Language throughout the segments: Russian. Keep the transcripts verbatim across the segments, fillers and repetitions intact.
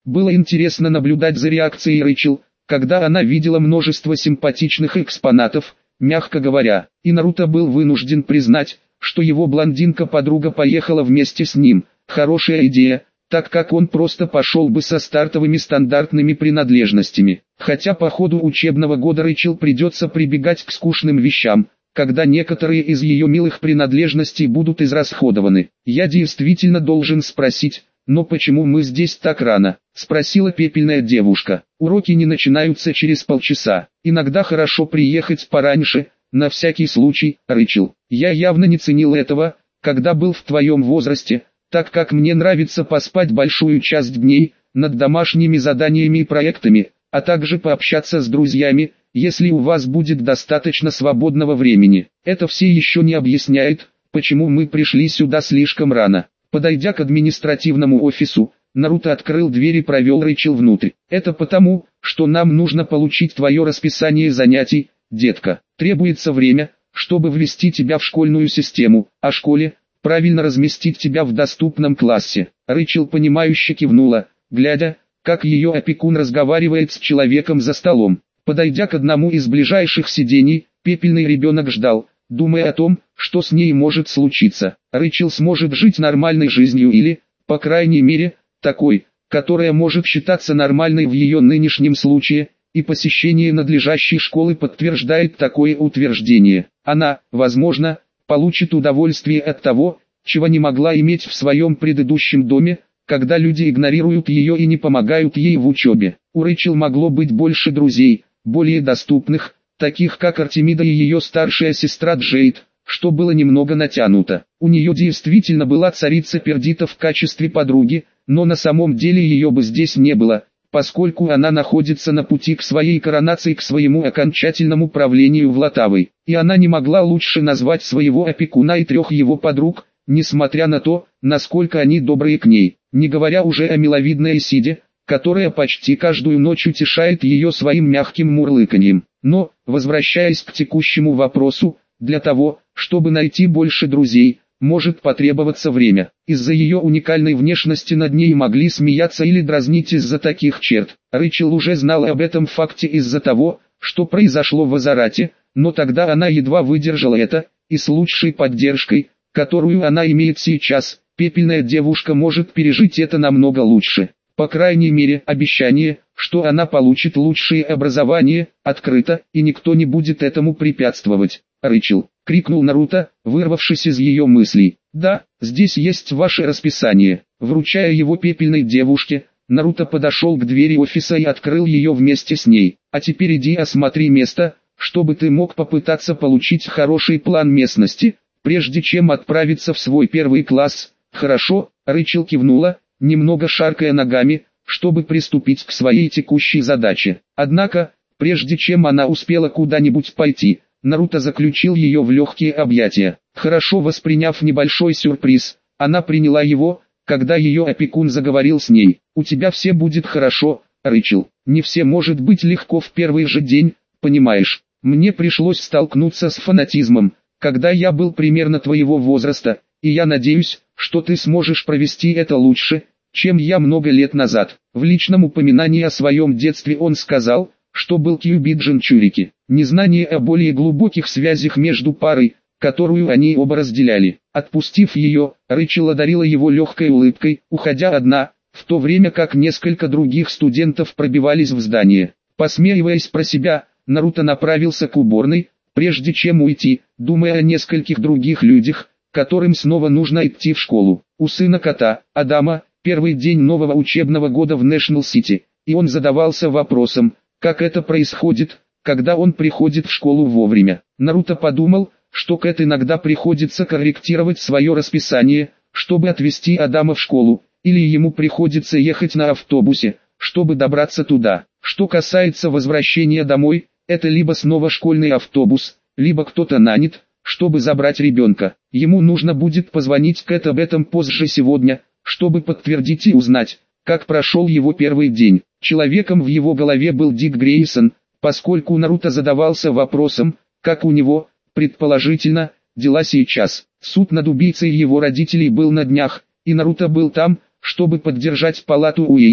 Было интересно наблюдать за реакцией Рэйчел, когда она видела множество симпатичных экспонатов, мягко говоря, и Наруто был вынужден признать, что его блондинка-подруга поехала вместе с ним. Хорошая идея, так как он просто пошел бы со стартовыми стандартными принадлежностями. Хотя по ходу учебного года Рэйчел придется прибегать к скучным вещам, когда некоторые из ее милых принадлежностей будут израсходованы. «Я действительно должен спросить, но почему мы здесь так рано?» – спросила пепельная девушка. «Уроки не начинаются через полчаса. Иногда хорошо приехать пораньше, на всякий случай, Рэйчел. Я явно не ценил этого, когда был в твоем возрасте, так как мне нравится поспать большую часть дней, над домашними заданиями и проектами, а также пообщаться с друзьями, если у вас будет достаточно свободного времени. Это все еще не объясняет, почему мы пришли сюда слишком рано». Подойдя к административному офису, Наруто открыл дверь и провел Рэйчел внутрь. «Это потому, что нам нужно получить твое расписание занятий, детка. Требуется время, чтобы ввести тебя в школьную систему, а школе – правильно разместить тебя в доступном классе». Рэйчел понимающе кивнула, глядя, как ее опекун разговаривает с человеком за столом. Подойдя к одному из ближайших сидений, пепельный ребенок ждал, думая о том, что с ней может случиться. Рэйчел сможет жить нормальной жизнью или, по крайней мере, такой, которая может считаться нормальной в ее нынешнем случае, и посещение надлежащей школы подтверждает такое утверждение. Она, возможно, получит удовольствие от того, чего не могла иметь в своем предыдущем доме, когда люди игнорируют ее и не помогают ей в учебе. У Рэйчел могло быть больше друзей, более доступных, таких как Артемида и ее старшая сестра Джейд, что было немного натянуто. У нее действительно была царица Пердита в качестве подруги, но на самом деле ее бы здесь не было, поскольку она находится на пути к своей коронации, к своему окончательному правлению в Латавой, и она не могла лучше назвать своего опекуна и трех его подруг, несмотря на то, насколько они добрые к ней, не говоря уже о миловидной Исиде, которая почти каждую ночь утешает ее своим мягким мурлыканьем. Но, возвращаясь к текущему вопросу, для того, чтобы найти больше друзей, может потребоваться время. Из-за ее уникальной внешности над ней могли смеяться или дразнить из-за таких черт. Рэйчел уже знала об этом факте из-за того, что произошло в Азарате, но тогда она едва выдержала это, и с лучшей поддержкой, которую она имеет сейчас, пепельная девушка может пережить это намного лучше. По крайней мере, обещание, что она получит лучшее образование, открыто, и никто не будет этому препятствовать. «Рэйчел!» — крикнул Наруто, вырвавшись из ее мыслей. «Да, здесь есть ваше расписание». Вручая его пепельной девушке, Наруто подошел к двери офиса и открыл ее вместе с ней. «А теперь иди осмотри место, чтобы ты мог попытаться получить хороший план местности, прежде чем отправиться в свой первый класс». «Хорошо», — Рэйчел кивнула, немного шаркая ногами, чтобы приступить к своей текущей задаче. Однако, прежде чем она успела куда-нибудь пойти, Наруто заключил ее в легкие объятия. Хорошо восприняв небольшой сюрприз, она приняла его, когда ее опекун заговорил с ней. «У тебя все будет хорошо, Рэйчел. Не все может быть легко в первый же день, понимаешь. Мне пришлось столкнуться с фанатизмом, когда я был примерно твоего возраста, и я надеюсь, что ты сможешь провести это лучше, чем я много лет назад». В личном упоминании о своем детстве он сказал, что был Кьюбиджин Чурики. Незнание о более глубоких связях между парой, которую они оба разделяли. Отпустив ее, Рэйчел одарила его легкой улыбкой, уходя одна, в то время как несколько других студентов пробивались в здание. Посмеиваясь про себя, Наруто направился к уборной, прежде чем уйти, думая о нескольких других людях, которым снова нужно идти в школу. У сына кота, Адама, первый день нового учебного года в Нэшнл-Сити, и он задавался вопросом, как это происходит, когда он приходит в школу вовремя. Наруто подумал, что Кэт иногда приходится корректировать свое расписание, чтобы отвезти Адама в школу, или ему приходится ехать на автобусе, чтобы добраться туда. Что касается возвращения домой, это либо снова школьный автобус, либо кто-то нанят, чтобы забрать ребенка. Ему нужно будет позвонить Кэт об этом позже сегодня, чтобы подтвердить и узнать, как прошел его первый день. Человеком в его голове был Дик Грейсон, поскольку Наруто задавался вопросом, как у него, предположительно, дела сейчас. Суд над убийцей его родителей был на днях, и Наруто был там, чтобы поддержать палату Уэйна,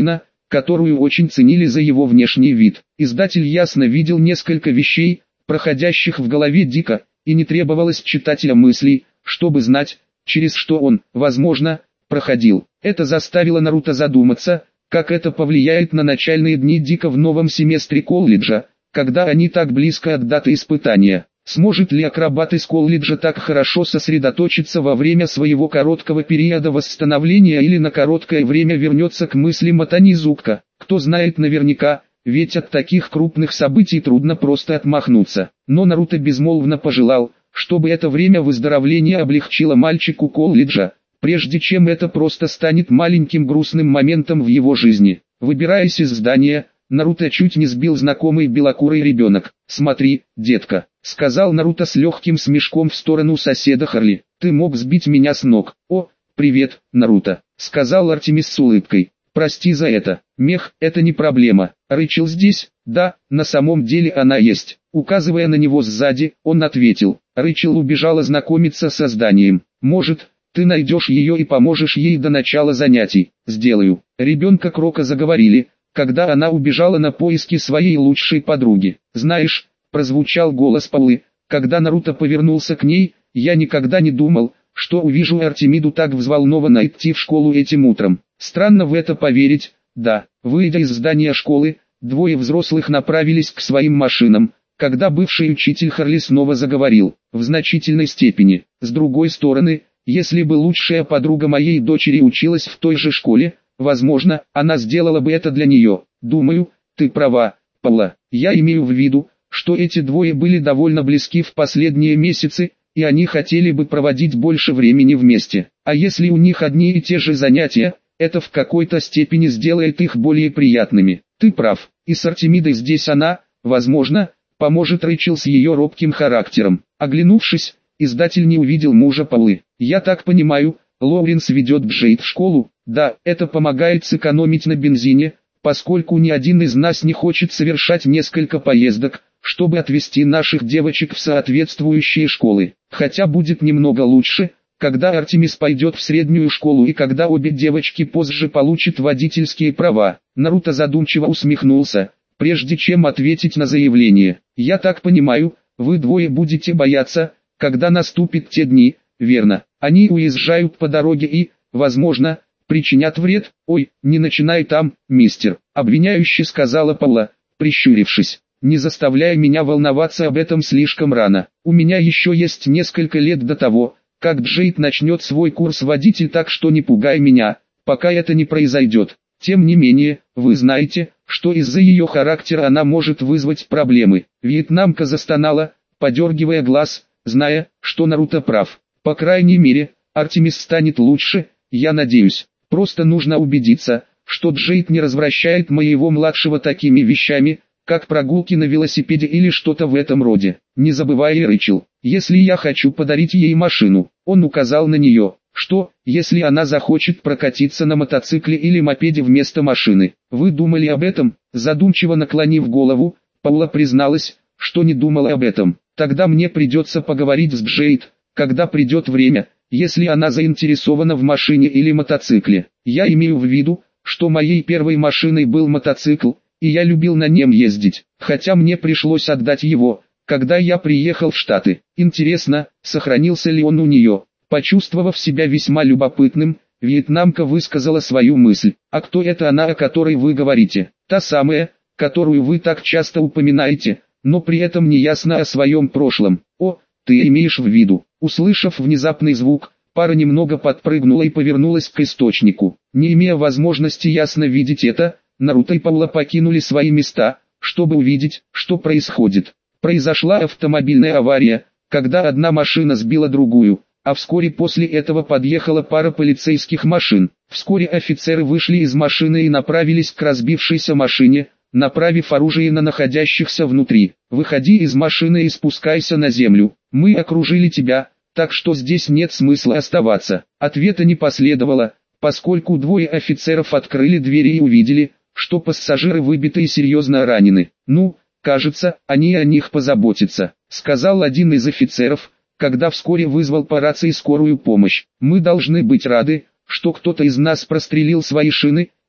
которую очень ценили за его внешний вид. Издатель ясно видел несколько вещей, проходящих в голове Дика, и не требовалось читателя мыслей, чтобы знать, через что он, возможно, проходил. Это заставило Наруто задуматься, как это повлияет на начальные дни Дика в новом семестре колледжа, когда они так близко от даты испытания. Сможет ли акробат из колледжа так хорошо сосредоточиться во время своего короткого периода восстановления или на короткое время вернется к мыслям о Танизука? Кто знает наверняка, ведь от таких крупных событий трудно просто отмахнуться. Но Наруто безмолвно пожелал, чтобы это время выздоровления облегчило мальчику колледжа, прежде чем это просто станет маленьким грустным моментом в его жизни. Выбираясь из здания, Наруто чуть не сбил знакомый белокурый ребенок. «Смотри, детка», — сказал Наруто с легким смешком в сторону соседа Харли, — «ты мог сбить меня с ног». «О, привет, Наруто», — сказал Артемис с улыбкой. «Прости за это. Мех, это не проблема. Рэйчел здесь?» «Да, на самом деле она есть». Указывая на него сзади, он ответил. Рэйчел убежала знакомиться со зданием. «Может, ты найдешь ее и поможешь ей до начала занятий?» «Сделаю». Ребенка Крока заговорили, когда она убежала на поиски своей лучшей подруги. «Знаешь», — прозвучал голос Паулы, когда Наруто повернулся к ней, — «я никогда не думал, что увижу Артемиду так взволнованно идти в школу этим утром. Странно в это поверить, да». Выйдя из здания школы, двое взрослых направились к своим машинам, когда бывший учитель Харли снова заговорил, в значительной степени. С другой стороны, если бы лучшая подруга моей дочери училась в той же школе, возможно, она сделала бы это для нее. Думаю, ты права, Паула. Я имею в виду, что эти двое были довольно близки в последние месяцы, и они хотели бы проводить больше времени вместе. А если у них одни и те же занятия, это в какой-то степени сделает их более приятными. Ты прав, и с Артемидой здесь она, возможно, поможет Рэйчел с ее робким характером. Оглянувшись, издатель не увидел мужа Паулы. «Я так понимаю, Лоуренс ведет Джейд в школу?» «Да, это помогает сэкономить на бензине, поскольку ни один из нас не хочет совершать несколько поездок, чтобы отвезти наших девочек в соответствующие школы. Хотя будет немного лучше, когда Артемис пойдет в среднюю школу и когда обе девочки позже получат водительские права». Наруто задумчиво усмехнулся, прежде чем ответить на заявление. «Я так понимаю, вы двое будете бояться, когда наступят те дни, верно? Они уезжают по дороге и, возможно, причинят вред?» «Ой, не начинай там, мистер», — обвиняюще сказала Паула, прищурившись. «Не заставляй меня волноваться об этом слишком рано. У меня еще есть несколько лет до того, как Джейд начнет свой курс водитель, так что не пугай меня, пока это не произойдет. Тем не менее, вы знаете, что из-за ее характера она может вызвать проблемы». Вьетнамка застонала, подергивая глаз, зная, что Наруто прав. «По крайней мере, Артемис станет лучше, я надеюсь. Просто нужно убедиться, что Джейд не развращает моего младшего такими вещами, как прогулки на велосипеде или что-то в этом роде. Не забывай, Рэйчел, если я хочу подарить ей машину». Он указал на нее. «Что, если она захочет прокатиться на мотоцикле или мопеде вместо машины? Вы думали об этом?» Задумчиво наклонив голову, Паула призналась, что не думала об этом. «Тогда мне придется поговорить с Джейд, когда придет время, если она заинтересована в машине или мотоцикле. Я имею в виду, что моей первой машиной был мотоцикл, и я любил на нем ездить, хотя мне пришлось отдать его, когда я приехал в Штаты. Интересно, сохранился ли он у нее?» Почувствовав себя весьма любопытным, вьетнамка высказала свою мысль. «А кто это она, о которой вы говорите?» «Та самая, которую вы так часто упоминаете, но при этом не ясно о своем прошлом». «О, ты имеешь в виду?» Услышав внезапный звук, пара немного подпрыгнула и повернулась к источнику. Не имея возможности ясно видеть это, Наруто и Паула покинули свои места, чтобы увидеть, что происходит. Произошла автомобильная авария, когда одна машина сбила другую, а вскоре после этого подъехала пара полицейских машин. Вскоре офицеры вышли из машины и направились к разбившейся машине, направив оружие на находящихся внутри. «Выходи из машины и спускайся на землю. Мы окружили тебя, так что здесь нет смысла оставаться». Ответа не последовало, поскольку двое офицеров открыли двери и увидели, что пассажиры выбиты и серьезно ранены. «Ну, кажется, они о них позаботятся», — сказал один из офицеров, когда вскоре вызвал по рации скорую помощь. «Мы должны быть рады, что кто-то из нас прострелил свои шины,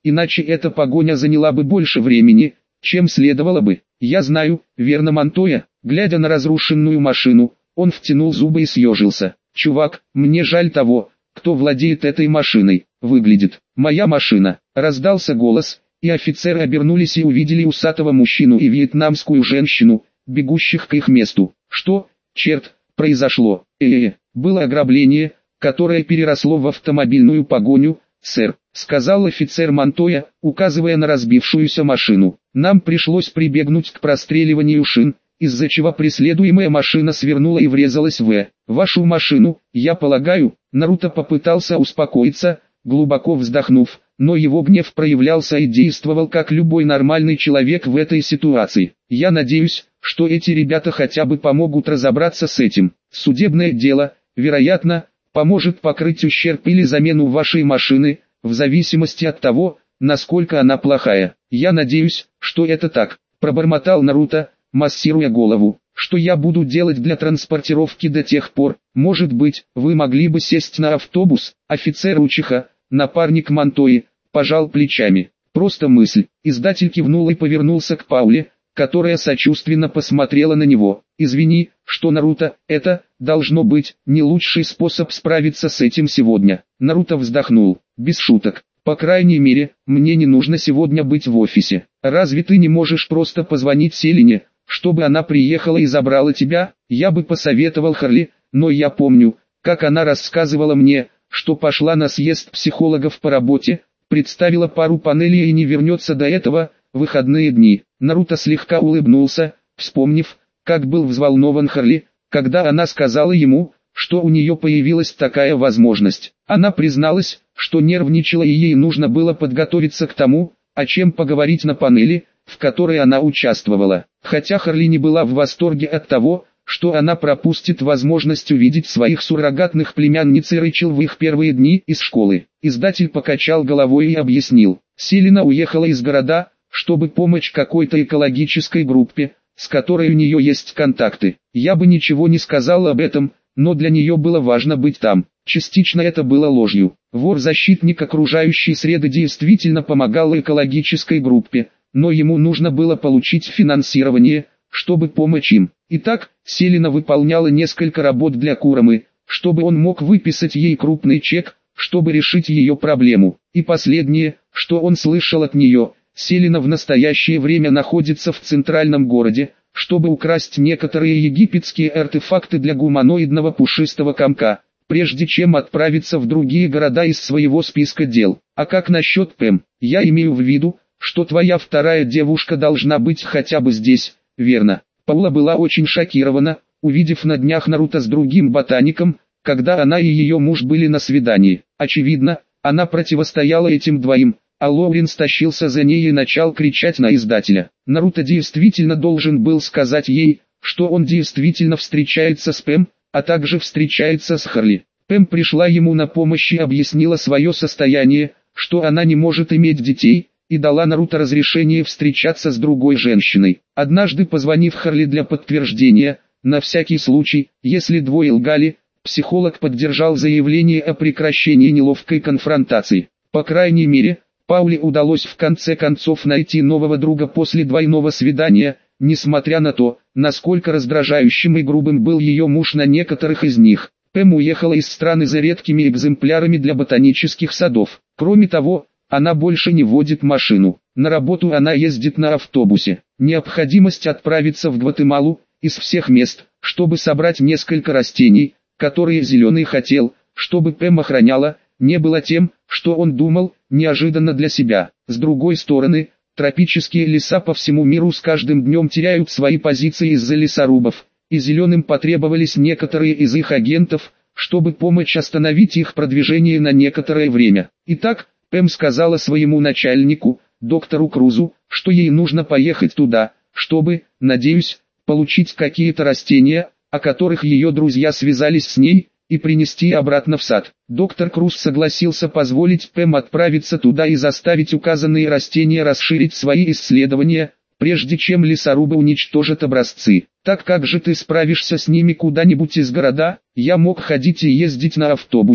иначе эта погоня заняла бы больше времени, чем следовало бы. Я знаю, верно, Монтоя? Глядя на разрушенную машину, он втянул зубы и съежился. Чувак, мне жаль того, кто владеет этой машиной. Выглядит, моя машина. Раздался голос, и офицеры обернулись и увидели усатого мужчину и вьетнамскую женщину, бегущих к их месту. Что, черт, произошло? Э-э-э, было ограбление, которое переросло в автомобильную погоню, сэр, сказал офицер Монтоя, указывая на разбившуюся машину. Нам пришлось прибегнуть к простреливанию шин, из-за чего преследуемая машина свернула и врезалась в вашу машину. Я полагаю, Наруто попытался успокоиться, глубоко вздохнув, но его гнев проявлялся и действовал как любой нормальный человек в этой ситуации. Я надеюсь, что эти ребята хотя бы помогут разобраться с этим. Судебное дело, вероятно, поможет покрыть ущерб или замену вашей машины, в зависимости от того, насколько она плохая. Я надеюсь, что это так, пробормотал Наруто, массируя голову. Что я буду делать для транспортировки до тех пор? Может быть, вы могли бы сесть на автобус? Офицер Учиха, напарник Монтои, пожал плечами. Просто мысль. Издатель кивнул и повернулся к Пауле, которая сочувственно посмотрела на него. Извини, что Наруто, это, должно быть, не лучший способ справиться с этим сегодня. Наруто вздохнул. Без шуток. По крайней мере, мне не нужно сегодня быть в офисе. Разве ты не можешь просто позвонить Селине, чтобы она приехала и забрала тебя? Я бы посоветовал Харли, но я помню, как она рассказывала мне, что пошла на съезд психологов по работе, представила пару панелей и не вернется до этого, выходные дни. Наруто слегка улыбнулся, вспомнив, как был взволнован Харли, когда она сказала ему, что у нее появилась такая возможность. Она призналась, что нервничала и ей нужно было подготовиться к тому, о чем поговорить на панели, в которой она участвовала. Хотя Харли не была в восторге от того, что она пропустит возможность увидеть своих суррогатных племянниц и Рэйчел в их первые дни из школы. Издатель покачал головой и объяснил, Селина уехала из города, чтобы помочь какой-то экологической группе, с которой у нее есть контакты. Я бы ничего не сказал об этом, но для нее было важно быть там. Частично это было ложью. Вор-защитник окружающей среды действительно помогал экологической группе, но ему нужно было получить финансирование, чтобы помочь им. Итак, Селина выполняла несколько работ для Курамы, чтобы он мог выписать ей крупный чек, чтобы решить ее проблему. И последнее, что он слышал от нее, Селина в настоящее время находится в центральном городе, чтобы украсть некоторые египетские артефакты для гуманоидного пушистого комка, прежде чем отправиться в другие города из своего списка дел. А как насчет Пэм? Я имею в виду, что твоя вторая девушка должна быть хотя бы здесь, верно? Паула была очень шокирована, увидев на днях Наруто с другим ботаником, когда она и ее муж были на свидании. Очевидно, она противостояла этим двоим, а Лоурен стащился за ней и начал кричать на издателя. Наруто действительно должен был сказать ей, что он действительно встречается с Пэм, а также встречается с Харли. Пэм пришла ему на помощь и объяснила свое состояние, что она не может иметь детей, и дала Наруто разрешение встречаться с другой женщиной. Однажды позвонив Харли для подтверждения, на всякий случай, если двое лгали, психолог поддержал заявление о прекращении неловкой конфронтации. По крайней мере, Пауле удалось в конце концов найти нового друга после двойного свидания, несмотря на то, насколько раздражающим и грубым был ее муж на некоторых из них. Пэм уехала из страны за редкими экземплярами для ботанических садов. Кроме того, она больше не водит машину. На работу она ездит на автобусе. Необходимость отправиться в Гватемалу, из всех мест, чтобы собрать несколько растений, которые Зеленый хотел, чтобы Пэм охраняла, не было тем, что он думал, неожиданно для себя. С другой стороны, тропические леса по всему миру с каждым днем теряют свои позиции из-за лесорубов, и Зеленым потребовались некоторые из их агентов, чтобы помочь остановить их продвижение на некоторое время. Итак, Пэм сказала своему начальнику, доктору Крузу, что ей нужно поехать туда, чтобы, надеюсь, получить какие-то растения, о которых ее друзья связались с ней, и принести обратно в сад. Доктор Круз согласился позволить Пэм отправиться туда и заставить указанные растения расширить свои исследования, прежде чем лесорубы уничтожат образцы. Так как же ты справишься с ними куда-нибудь из города? Я мог ходить и ездить на автобусе,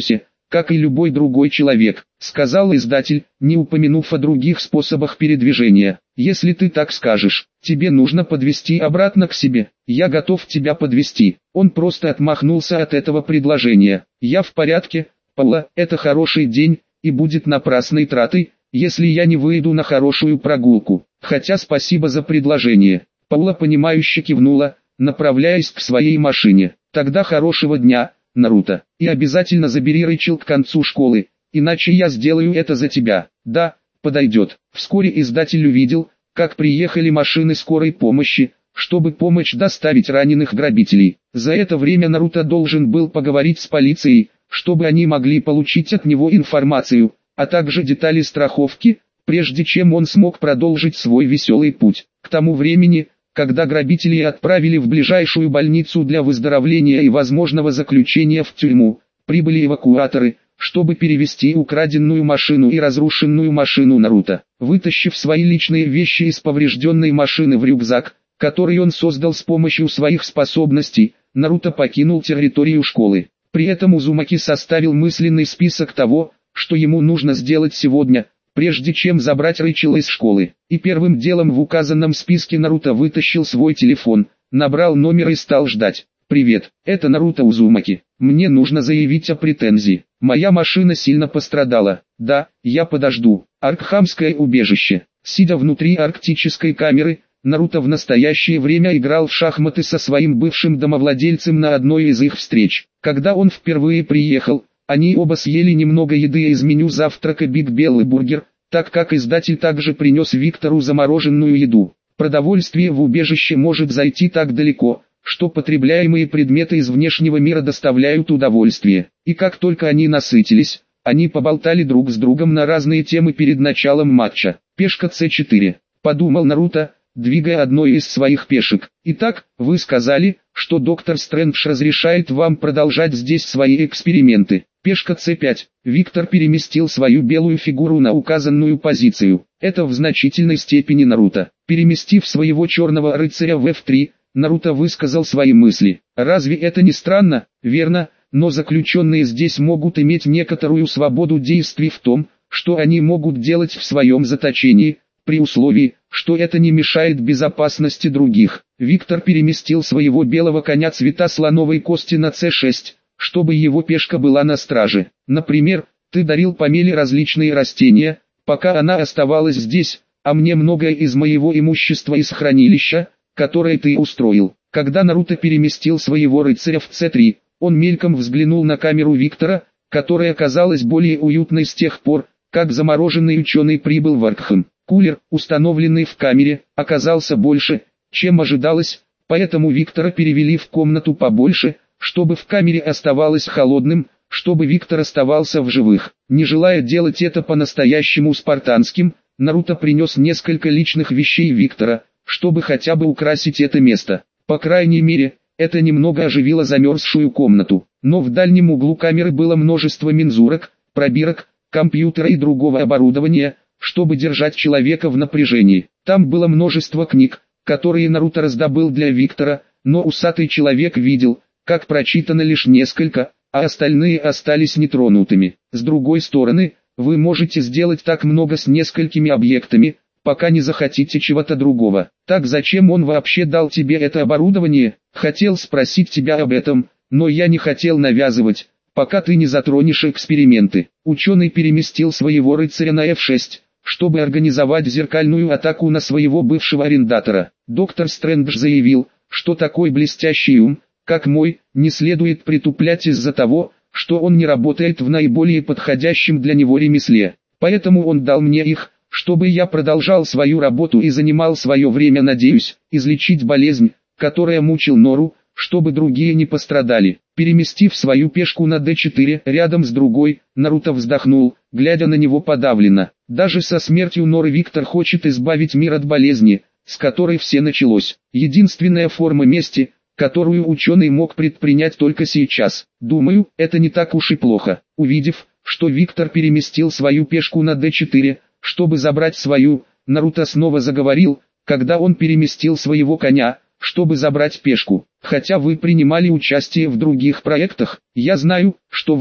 как и любой другой человек», — сказал издатель, не упомянув о других способах передвижения. «Если ты так скажешь, тебе нужно подвести обратно к себе. Я готов тебя подвести». Он просто отмахнулся от этого предложения. «Я в порядке, Паула, это хороший день, и будет напрасной тратой, если я не выйду на хорошую прогулку. Хотя спасибо за предложение». Паула понимающе кивнула, направляясь к своей машине. «Тогда хорошего дня, Наруто, и обязательно забери Рэйчел к концу школы, иначе я сделаю это за тебя». «Да, подойдет». Вскоре издатель увидел, как приехали машины скорой помощи, чтобы помочь доставить раненых грабителей. За это время Наруто должен был поговорить с полицией, чтобы они могли получить от него информацию, а также детали страховки, прежде чем он смог продолжить свой веселый путь. К тому времени, когда грабители отправили в ближайшую больницу для выздоровления и возможного заключения в тюрьму, прибыли эвакуаторы, чтобы перевезти украденную машину и разрушенную машину Наруто. Вытащив свои личные вещи из поврежденной машины в рюкзак, который он создал с помощью своих способностей, Наруто покинул территорию школы. При этом Узумаки составил мысленный список того, что ему нужно сделать сегодня, прежде чем забрать Рэйчел из школы. И первым делом в указанном списке Наруто вытащил свой телефон, набрал номер и стал ждать. «Привет, это Наруто Узумаки. Мне нужно заявить о претензии. Моя машина сильно пострадала». «Да, я подожду». Аркхамское убежище. Сидя внутри арктической камеры, Наруто в настоящее время играл в шахматы со своим бывшим домовладельцем на одной из их встреч. Когда он впервые приехал, они оба съели немного еды из меню завтрака Биг Белый Бургер, так как издатель также принес Виктору замороженную еду. Продовольствие в убежище может зайти так далеко, что потребляемые предметы из внешнего мира доставляют удовольствие. И как только они насытились, они поболтали друг с другом на разные темы перед началом матча. Пешка С четыре. Подумал Наруто, двигая одной из своих пешек. «Итак, вы сказали, что доктор Стрэндж разрешает вам продолжать здесь свои эксперименты». Пешка С пять. Виктор переместил свою белую фигуру на указанную позицию. Это в значительной степени Наруто. Переместив своего черного рыцаря в эф три, Наруто высказал свои мысли. «Разве это не странно, верно? Но заключенные здесь могут иметь некоторую свободу действий в том, что они могут делать в своем заточении, при условии, что это не мешает безопасности других». Виктор переместил своего белого коня цвета слоновой кости на С шесть, чтобы его пешка была на страже. «Например, ты дарил Памеле различные растения, пока она оставалась здесь, а мне многое из моего имущества из хранилища, которое ты устроил». Когда Наруто переместил своего рыцаря в С три, он мельком взглянул на камеру Виктора, которая казалась более уютной с тех пор, как замороженный ученый прибыл в Аркхэм. Кулер, установленный в камере, оказался больше, чем ожидалось, поэтому Виктора перевели в комнату побольше, чтобы в камере оставалось холодным, чтобы Виктор оставался в живых. Не желая делать это по-настоящему спартанским, Наруто принес несколько личных вещей Виктора, чтобы хотя бы украсить это место. По крайней мере, это немного оживило замерзшую комнату. Но в дальнем углу камеры было множество мензурок, пробирок, компьютера и другого оборудования, чтобы держать человека в напряжении. Там было множество книг, которые Наруто раздобыл для Виктора, но усатый человек видел, как прочитано лишь несколько, а остальные остались нетронутыми. С другой стороны, вы можете сделать так много с несколькими объектами, пока не захотите чего-то другого. Так зачем он вообще дал тебе это оборудование? Хотел спросить тебя об этом, но я не хотел навязывать, пока ты не затронешь эксперименты. Ученый переместил своего рыцаря на эф шесть, чтобы организовать зеркальную атаку на своего бывшего арендатора. Доктор Стрэндж заявил, что такой блестящий ум, как мой, не следует притуплять из-за того, что он не работает в наиболее подходящем для него ремесле. Поэтому он дал мне их, чтобы я продолжал свою работу и занимал свое время, надеюсь, излечить болезнь, которая мучил Нору, чтобы другие не пострадали. Переместив свою пешку на дэ четыре рядом с другой, Наруто вздохнул, глядя на него подавленно. Даже со смертью Норы Виктор хочет избавить мир от болезни, с которой все началось. Единственная форма мести, которую ученый мог предпринять только сейчас. Думаю, это не так уж и плохо. Увидев, что Виктор переместил свою пешку на дэ четыре, чтобы забрать свою, Наруто снова заговорил, когда он переместил своего коня, чтобы забрать пешку. Хотя вы принимали участие в других проектах, я знаю, что вы,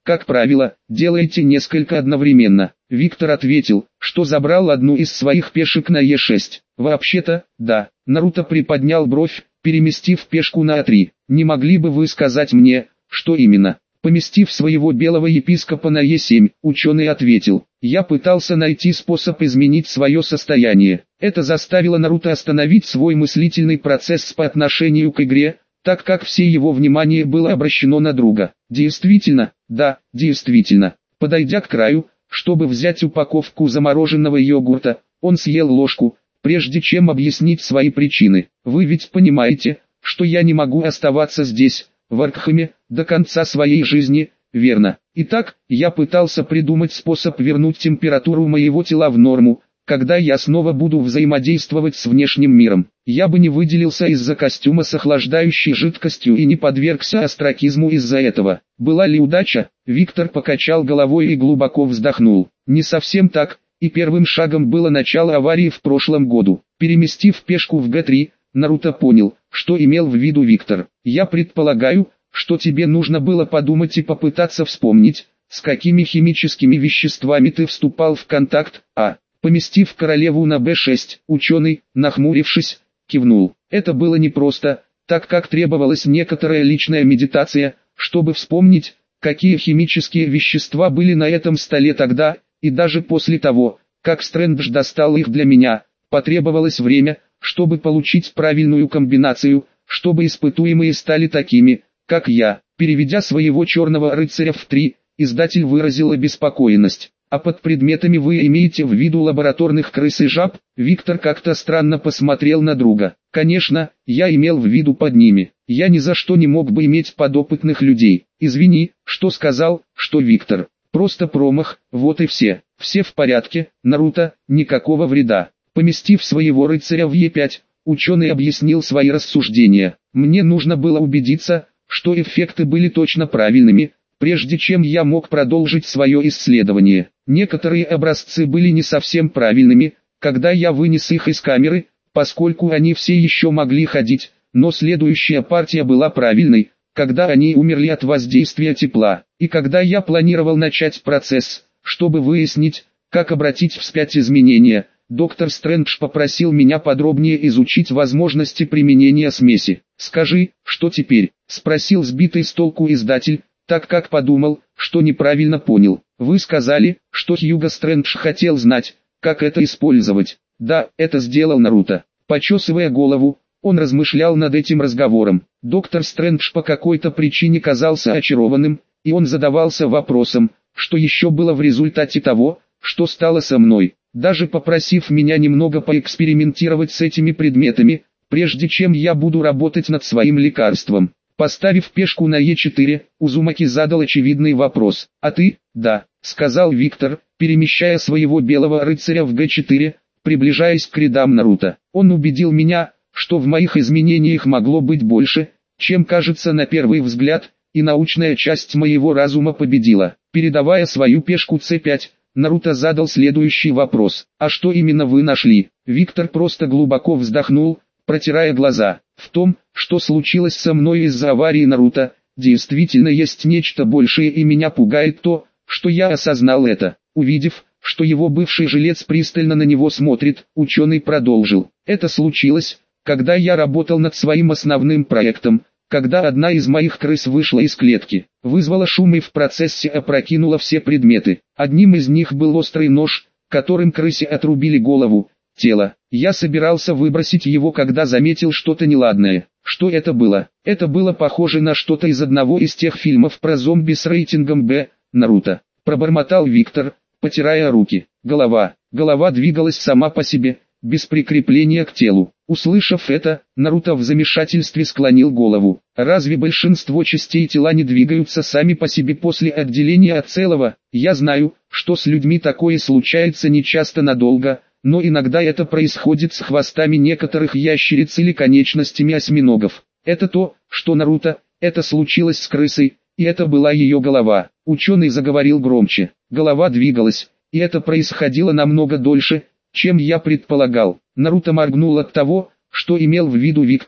как правило, делаете несколько одновременно. Виктор ответил, что забрал одну из своих пешек на Е шесть. Вообще-то, да. Наруто приподнял бровь, переместив пешку на А три. Не могли бы вы сказать мне, что именно? Поместив своего белого епископа на Е семь, ученый ответил. Я пытался найти способ изменить свое состояние. Это заставило Наруто остановить свой мыслительный процесс по отношению к игре, так как все его внимание было обращено на друга. Действительно, да, действительно. Подойдя к краю, чтобы взять упаковку замороженного йогурта, он съел ложку, прежде чем объяснить свои причины. Вы ведь понимаете, что я не могу оставаться здесь, в Аркхеме, до конца своей жизни, верно? Итак, я пытался придумать способ вернуть температуру моего тела в норму, когда я снова буду взаимодействовать с внешним миром. Я бы не выделился из-за костюма с охлаждающей жидкостью и не подвергся остракизму из-за этого. Была ли удача? Виктор покачал головой и глубоко вздохнул. Не совсем так, и первым шагом было начало аварии в прошлом году. Переместив пешку в Гэ три, Наруто понял, что имел в виду Виктор. Я предполагаю, что тебе нужно было подумать и попытаться вспомнить, с какими химическими веществами ты вступал в контакт, а, поместив королеву на Бэ шесть, ученый, нахмурившись, кивнул. Это было непросто, так как требовалась некоторая личная медитация, чтобы вспомнить, какие химические вещества были на этом столе тогда, и даже после того, как Стрэндж достал их для меня, потребовалось время, чтобы получить правильную комбинацию, чтобы испытуемые стали такими, как я. Переведя своего черного рыцаря в три, издатель выразил обеспокоенность. А под предметами вы имеете в виду лабораторных крыс и жаб? Виктор как-то странно посмотрел на друга. Конечно, я имел в виду под ними. Я ни за что не мог бы иметь подопытных людей. Извини, что сказал, что Виктор. Просто промах, вот и все. Все в порядке, Наруто, никакого вреда. Поместив своего рыцаря в Е пять, ученый объяснил свои рассуждения. Мне нужно было убедиться, что эффекты были точно правильными, прежде чем я мог продолжить свое исследование. Некоторые образцы были не совсем правильными, когда я вынес их из камеры, поскольку они все еще могли ходить, но следующая партия была правильной, когда они умерли от воздействия тепла. И когда я планировал начать процесс, чтобы выяснить, как обратить вспять изменения, доктор Стрэндж попросил меня подробнее изучить возможности применения смеси. «Скажи, что теперь?» – спросил сбитый с толку издатель, так как подумал, что неправильно понял. «Вы сказали, что Хьюго Стрэндж хотел знать, как это использовать». «Да, это сделал Наруто». Почесывая голову, он размышлял над этим разговором. Доктор Стрэндж по какой-то причине казался очарованным, и он задавался вопросом, что еще было в результате того, что стало со мной. Даже попросив меня немного поэкспериментировать с этими предметами, прежде чем я буду работать над своим лекарством. Поставив пешку на Е четыре, Узумаки задал очевидный вопрос. «А ты?» «Да», — сказал Виктор, перемещая своего белого рыцаря в Гэ четыре, приближаясь к рядам Наруто. Он убедил меня, что в моих изменениях могло быть больше, чем кажется на первый взгляд, и научная часть моего разума победила. Передавая свою пешку Цэ пять, Наруто задал следующий вопрос. «А что именно вы нашли?» Виктор просто глубоко вздохнул, протирая глаза. «В том, что случилось со мной из-за аварии Наруто, действительно есть нечто большее, и меня пугает то, что я осознал это». Увидев, что его бывший жилец пристально на него смотрит, ученый продолжил. «Это случилось, когда я работал над своим основным проектом, когда одна из моих крыс вышла из клетки, вызвала шум и в процессе опрокинула все предметы. Одним из них был острый нож, которым крысе отрубили голову, тело. Я собирался выбросить его, когда заметил что-то неладное. Что это было? Это было похоже на что-то из одного из тех фильмов про зомби с рейтингом Б, Наруто. Пробормотал Виктор, потирая руки. Голова. Голова двигалась сама по себе, без прикрепления к телу. Услышав это, Наруто в замешательстве склонил голову. Разве большинство частей тела не двигаются сами по себе после отделения от целого? Я знаю, что с людьми такое случается нечасто надолго, но иногда это происходит с хвостами некоторых ящериц или конечностями осьминогов. Это то, что Наруто, это случилось с крысой, и это была ее голова. Ученый заговорил громче. Голова двигалась, и это происходило намного дольше, чем я предполагал. Наруто моргнул от того, что имел в виду Виктор,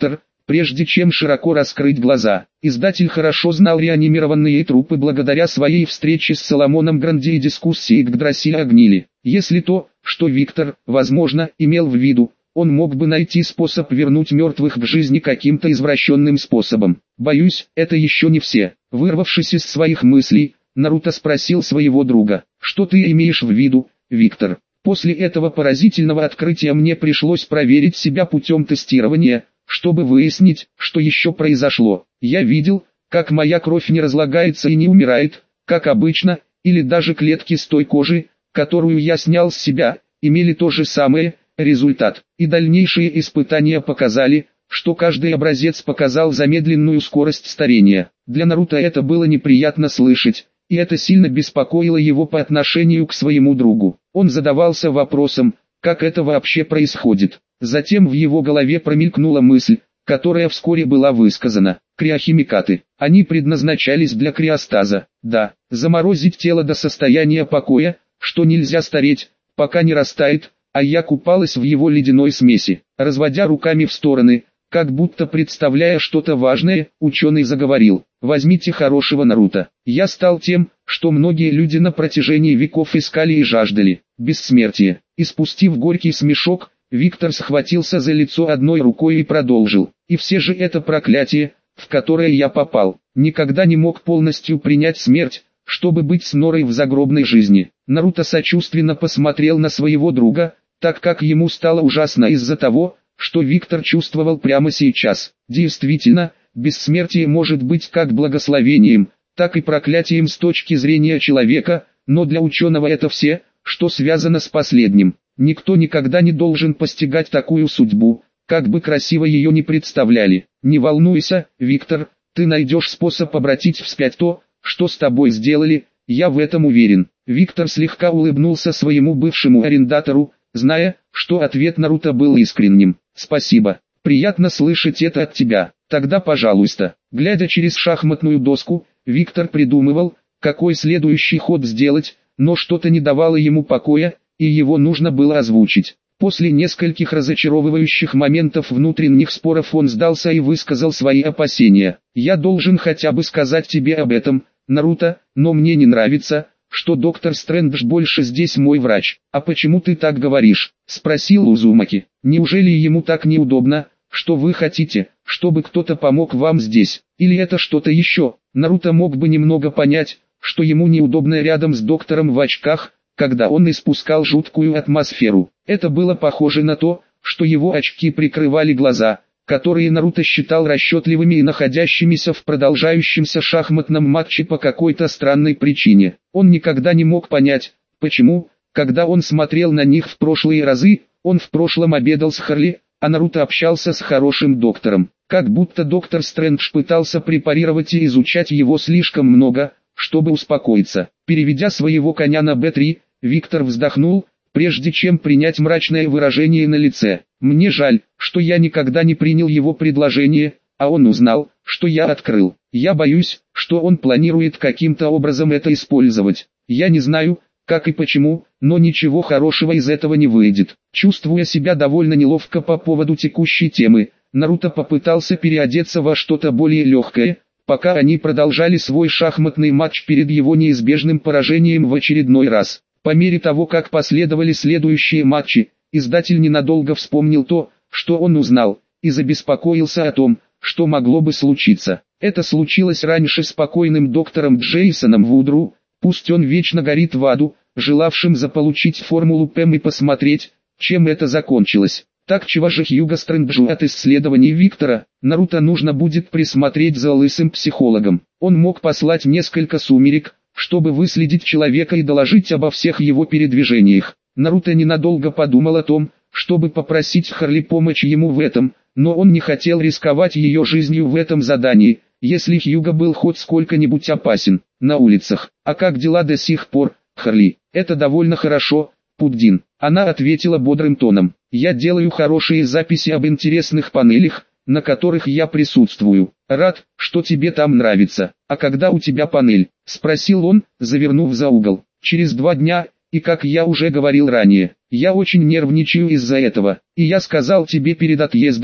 прежде чем широко раскрыть глаза. Издатель хорошо знал реанимированные трупы благодаря своей встрече с Соломоном Гранди и дискуссии к Драси Агнили. Если то, что Виктор, возможно, имел в виду, он мог бы найти способ вернуть мертвых в жизни каким-то извращенным способом. Боюсь, это еще не все. Вырвавшись из своих мыслей, Наруто спросил своего друга: «Что ты имеешь в виду, Виктор?» После этого поразительного открытия мне пришлось проверить себя путем тестирования, чтобы выяснить, что еще произошло. Я видел, как моя кровь не разлагается и не умирает, как обычно, или даже клетки с той кожи, которую я снял с себя, имели то же самое, результат. И дальнейшие испытания показали, что каждый образец показал замедленную скорость старения. Для Наруто это было неприятно слышать, и это сильно беспокоило его по отношению к своему другу. Он задавался вопросом, как это вообще происходит. Затем в его голове промелькнула мысль, которая вскоре была высказана. Криохимикаты. Они предназначались для криостаза. Да, заморозить тело до состояния покоя, что нельзя стареть, пока не растает, а я купалась в его ледяной смеси. Разводя руками в стороны, как будто представляя что-то важное, ученый заговорил: «Возьмите хорошего Наруто. Я стал тем, что многие люди на протяжении веков искали и жаждали – бессмертие». И спустив горький смешок, Виктор схватился за лицо одной рукой и продолжил: «И все же это проклятие, в которое я попал, никогда не мог полностью принять смерть, чтобы быть с Норой в загробной жизни». Наруто сочувственно посмотрел на своего друга, так как ему стало ужасно из-за того, что Виктор чувствовал прямо сейчас. Действительно, бессмертие может быть как благословением, так и проклятием с точки зрения человека, но для ученого это все, что связано с последним. Никто никогда не должен постигать такую судьбу, как бы красиво ее ни представляли. Не волнуйся, Виктор, ты найдешь способ обратить вспять то, что с тобой сделали, я в этом уверен. Виктор слегка улыбнулся своему бывшему арендатору, зная, что ответ Наруто был искренним. «Спасибо, приятно слышать это от тебя. Тогда пожалуйста». Глядя через шахматную доску, Виктор придумывал, какой следующий ход сделать, но что-то не давало ему покоя, и его нужно было озвучить. После нескольких разочаровывающих моментов внутренних споров он сдался и высказал свои опасения. «Я должен хотя бы сказать тебе об этом, Наруто, но мне не нравится, что доктор Стрэндж больше здесь мой врач». «А почему ты так говоришь?» – спросил Узумаки. «Неужели ему так неудобно, что вы хотите, чтобы кто-то помог вам здесь? Или это что-то еще?» Наруто мог бы немного понять, что ему неудобно рядом с доктором в очках, когда он испускал жуткую атмосферу. Это было похоже на то, что его очки прикрывали глаза, которые Наруто считал расчетливыми и находящимися в продолжающемся шахматном матче по какой-то странной причине. Он никогда не мог понять, почему, когда он смотрел на них в прошлые разы, он в прошлом обедал с Харли, а Наруто общался с хорошим доктором. Как будто доктор Стрэндж пытался препарировать и изучать его слишком много, чтобы успокоиться. Переведя своего коня на бэ три, Виктор вздохнул, прежде чем принять мрачное выражение на лице. «Мне жаль, что я никогда не принял его предложение, а он узнал, что я открыл. Я боюсь, что он планирует каким-то образом это использовать. Я не знаю, как и почему, но ничего хорошего из этого не выйдет». Чувствуя себя довольно неловко по поводу текущей темы, Наруто попытался переодеться во что-то более легкое, пока они продолжали свой шахматный матч перед его неизбежным поражением в очередной раз. По мере того, как последовали следующие матчи, издатель ненадолго вспомнил то, что он узнал, и забеспокоился о том, что могло бы случиться. Это случилось раньше с покойным доктором Джейсоном Вудру, пусть он вечно горит в аду, желавшим заполучить формулу ПЭМ и посмотреть, чем это закончилось. Так чего же Хьюго Стрэнджу от исследований Виктора, Наруто нужно будет присмотреть за лысым психологом. Он мог послать несколько сумерек, чтобы выследить человека и доложить обо всех его передвижениях. Наруто ненадолго подумал о том, чтобы попросить Харли помочь ему в этом, но он не хотел рисковать ее жизнью в этом задании, если Хьюго был хоть сколько-нибудь опасен. На улицах. «А как дела до сих пор, Харли?» «Это довольно хорошо, Пуддин». Она ответила бодрым тоном. «Я делаю хорошие записи об интересных панелях, на которых я присутствую. Рад, что тебе там нравится. А когда у тебя панель?» – спросил он, завернув за угол. «Через два дня, и как я уже говорил ранее, я очень нервничаю из-за этого. И я сказал тебе перед отъездом,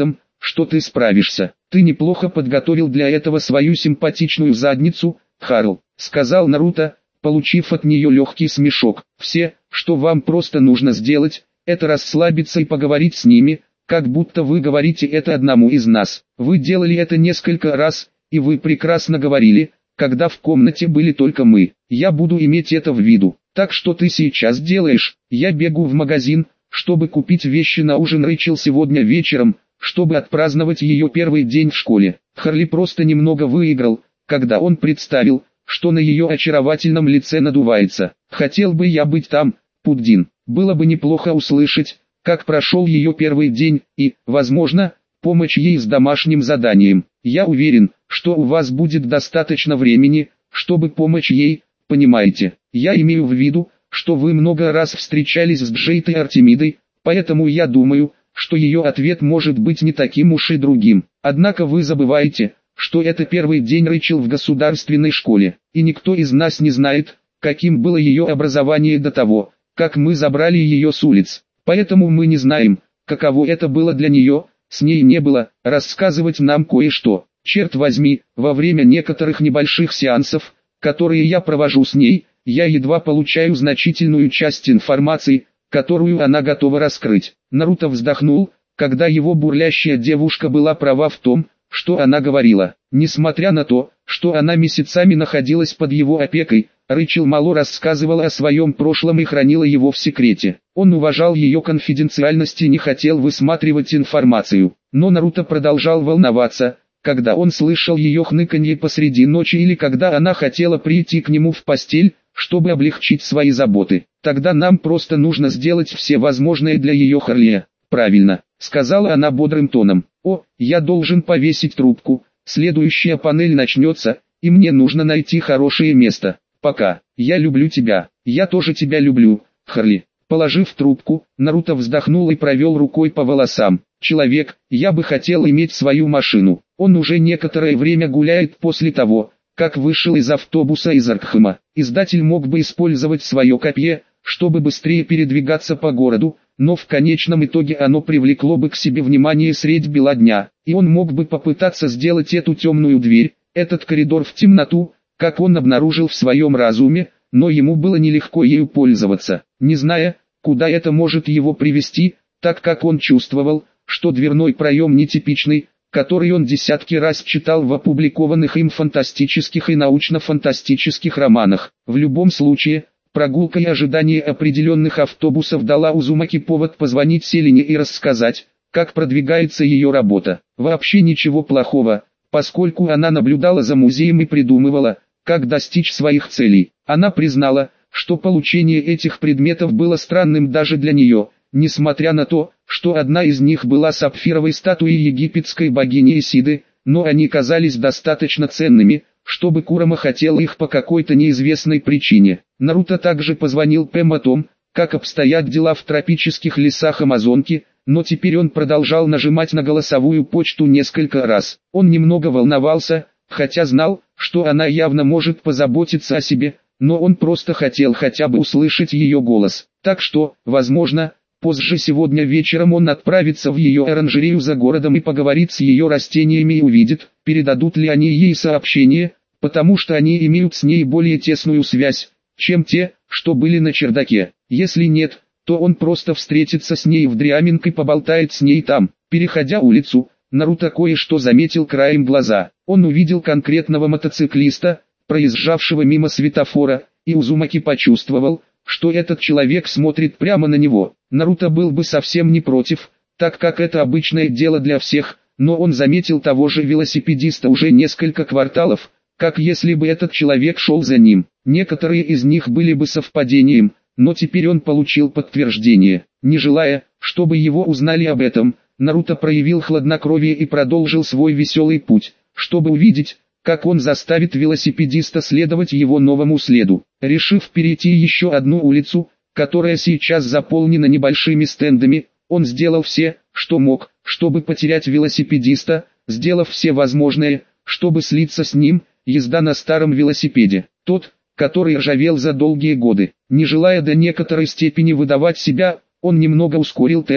что ты справишься. Ты неплохо подготовил для этого свою симпатичную задницу, Харл, сказал Наруто, получив от нее легкий смешок. Все, что вам просто нужно сделать, это расслабиться и поговорить с ними, как будто вы говорите это одному из нас. Вы делали это несколько раз, и вы прекрасно говорили, когда в комнате были только мы. Я буду иметь это в виду. Так что ты сейчас делаешь? Я бегу в магазин, чтобы купить вещи на ужин Рэйчел сегодня вечером, чтобы отпраздновать ее первый день в школе. Харли просто немного выиграл, когда он представил, что на ее очаровательном лице надувается. Хотел бы я быть там, Пуддин. Было бы неплохо услышать, как прошел ее первый день, и, возможно, помочь ей с домашним заданием. Я уверен, что у вас будет достаточно времени, чтобы помочь ей, понимаете? Я имею в виду, что вы много раз встречались с Джейтой Артемидой, поэтому я думаю, что ее ответ может быть не таким уж и другим. Однако вы забываете, что это первый день Рэйчел в государственной школе, и никто из нас не знает, каким было ее образование до того, как мы забрали ее с улиц. Поэтому мы не знаем, каково это было для нее, с ней не было, рассказывать нам кое-что. Черт возьми, во время некоторых небольших сеансов, которые я провожу с ней, я едва получаю значительную часть информации, которую она готова раскрыть. Наруто вздохнул, когда его бурлящая девушка была права в том, что она говорила. Несмотря на то, что она месяцами находилась под его опекой, Рэйчел мало рассказывала о своем прошлом и хранила его в секрете. Он уважал ее конфиденциальность и не хотел высматривать информацию. Но Наруто продолжал волноваться, когда он слышал ее хныканье посреди ночи или когда она хотела прийти к нему в постель, чтобы облегчить свои заботы. Тогда нам просто нужно сделать все возможное для ее Харли. Правильно, сказала она бодрым тоном. О, я должен повесить трубку, следующая панель начнется, и мне нужно найти хорошее место. Пока, я люблю тебя, я тоже тебя люблю, Харли. Положив трубку, Наруто вздохнул и провел рукой по волосам. Человек, я бы хотел иметь свою машину. Он уже некоторое время гуляет после того, как вышел из автобуса из Аркхема. Издатель мог бы использовать свое копье, чтобы быстрее передвигаться по городу, но в конечном итоге оно привлекло бы к себе внимание средь бела дня, и он мог бы попытаться сделать эту темную дверь, этот коридор в темноту, как он обнаружил в своем разуме, но ему было нелегко ею пользоваться, не зная, куда это может его привести, так как он чувствовал, что дверной проем нетипичный, который он десятки раз читал в опубликованных им фантастических и научно-фантастических романах. В любом случае, прогулка и ожидание определенных автобусов дала Узумаки повод позвонить Селине и рассказать, как продвигается ее работа. Вообще ничего плохого, поскольку она наблюдала за музеем и придумывала, как достичь своих целей. Она признала, что получение этих предметов было странным даже для нее, несмотря на то, что одна из них была сапфировой статуей египетской богини Исиды, но они казались достаточно ценными, чтобы Курама хотел их по какой-то неизвестной причине. Наруто также позвонил Пэм о том, как обстоят дела в тропических лесах Амазонки, но теперь он продолжал нажимать на голосовую почту несколько раз. Он немного волновался, хотя знал, что она явно может позаботиться о себе, но он просто хотел хотя бы услышать ее голос. Так что, возможно, позже сегодня вечером он отправится в ее оранжерею за городом и поговорит с ее растениями и увидит, передадут ли они ей сообщение, потому что они имеют с ней более тесную связь, чем те, что были на чердаке. Если нет, то он просто встретится с ней в Дриаминг и поболтает с ней там. Переходя улицу, Наруто кое-что заметил краем глаза. Он увидел конкретного мотоциклиста, проезжавшего мимо светофора, и Узумаки почувствовал, что этот человек смотрит прямо на него. Наруто был бы совсем не против, так как это обычное дело для всех, но он заметил того же велосипедиста уже несколько кварталов, как если бы этот человек шел за ним. Некоторые из них были бы совпадением, но теперь он получил подтверждение. Не желая, чтобы его узнали об этом, Наруто проявил хладнокровие и продолжил свой веселый путь, чтобы увидеть, как он заставит велосипедиста следовать его новому следу. Решив перейти еще одну улицу, которая сейчас заполнена небольшими стендами, он сделал все, что мог, чтобы потерять велосипедиста, сделав все возможное, чтобы слиться с ним. Езда на старом велосипеде, тот, который ржавел за долгие годы. Не желая до некоторой степени выдавать себя, он немного ускорил темп,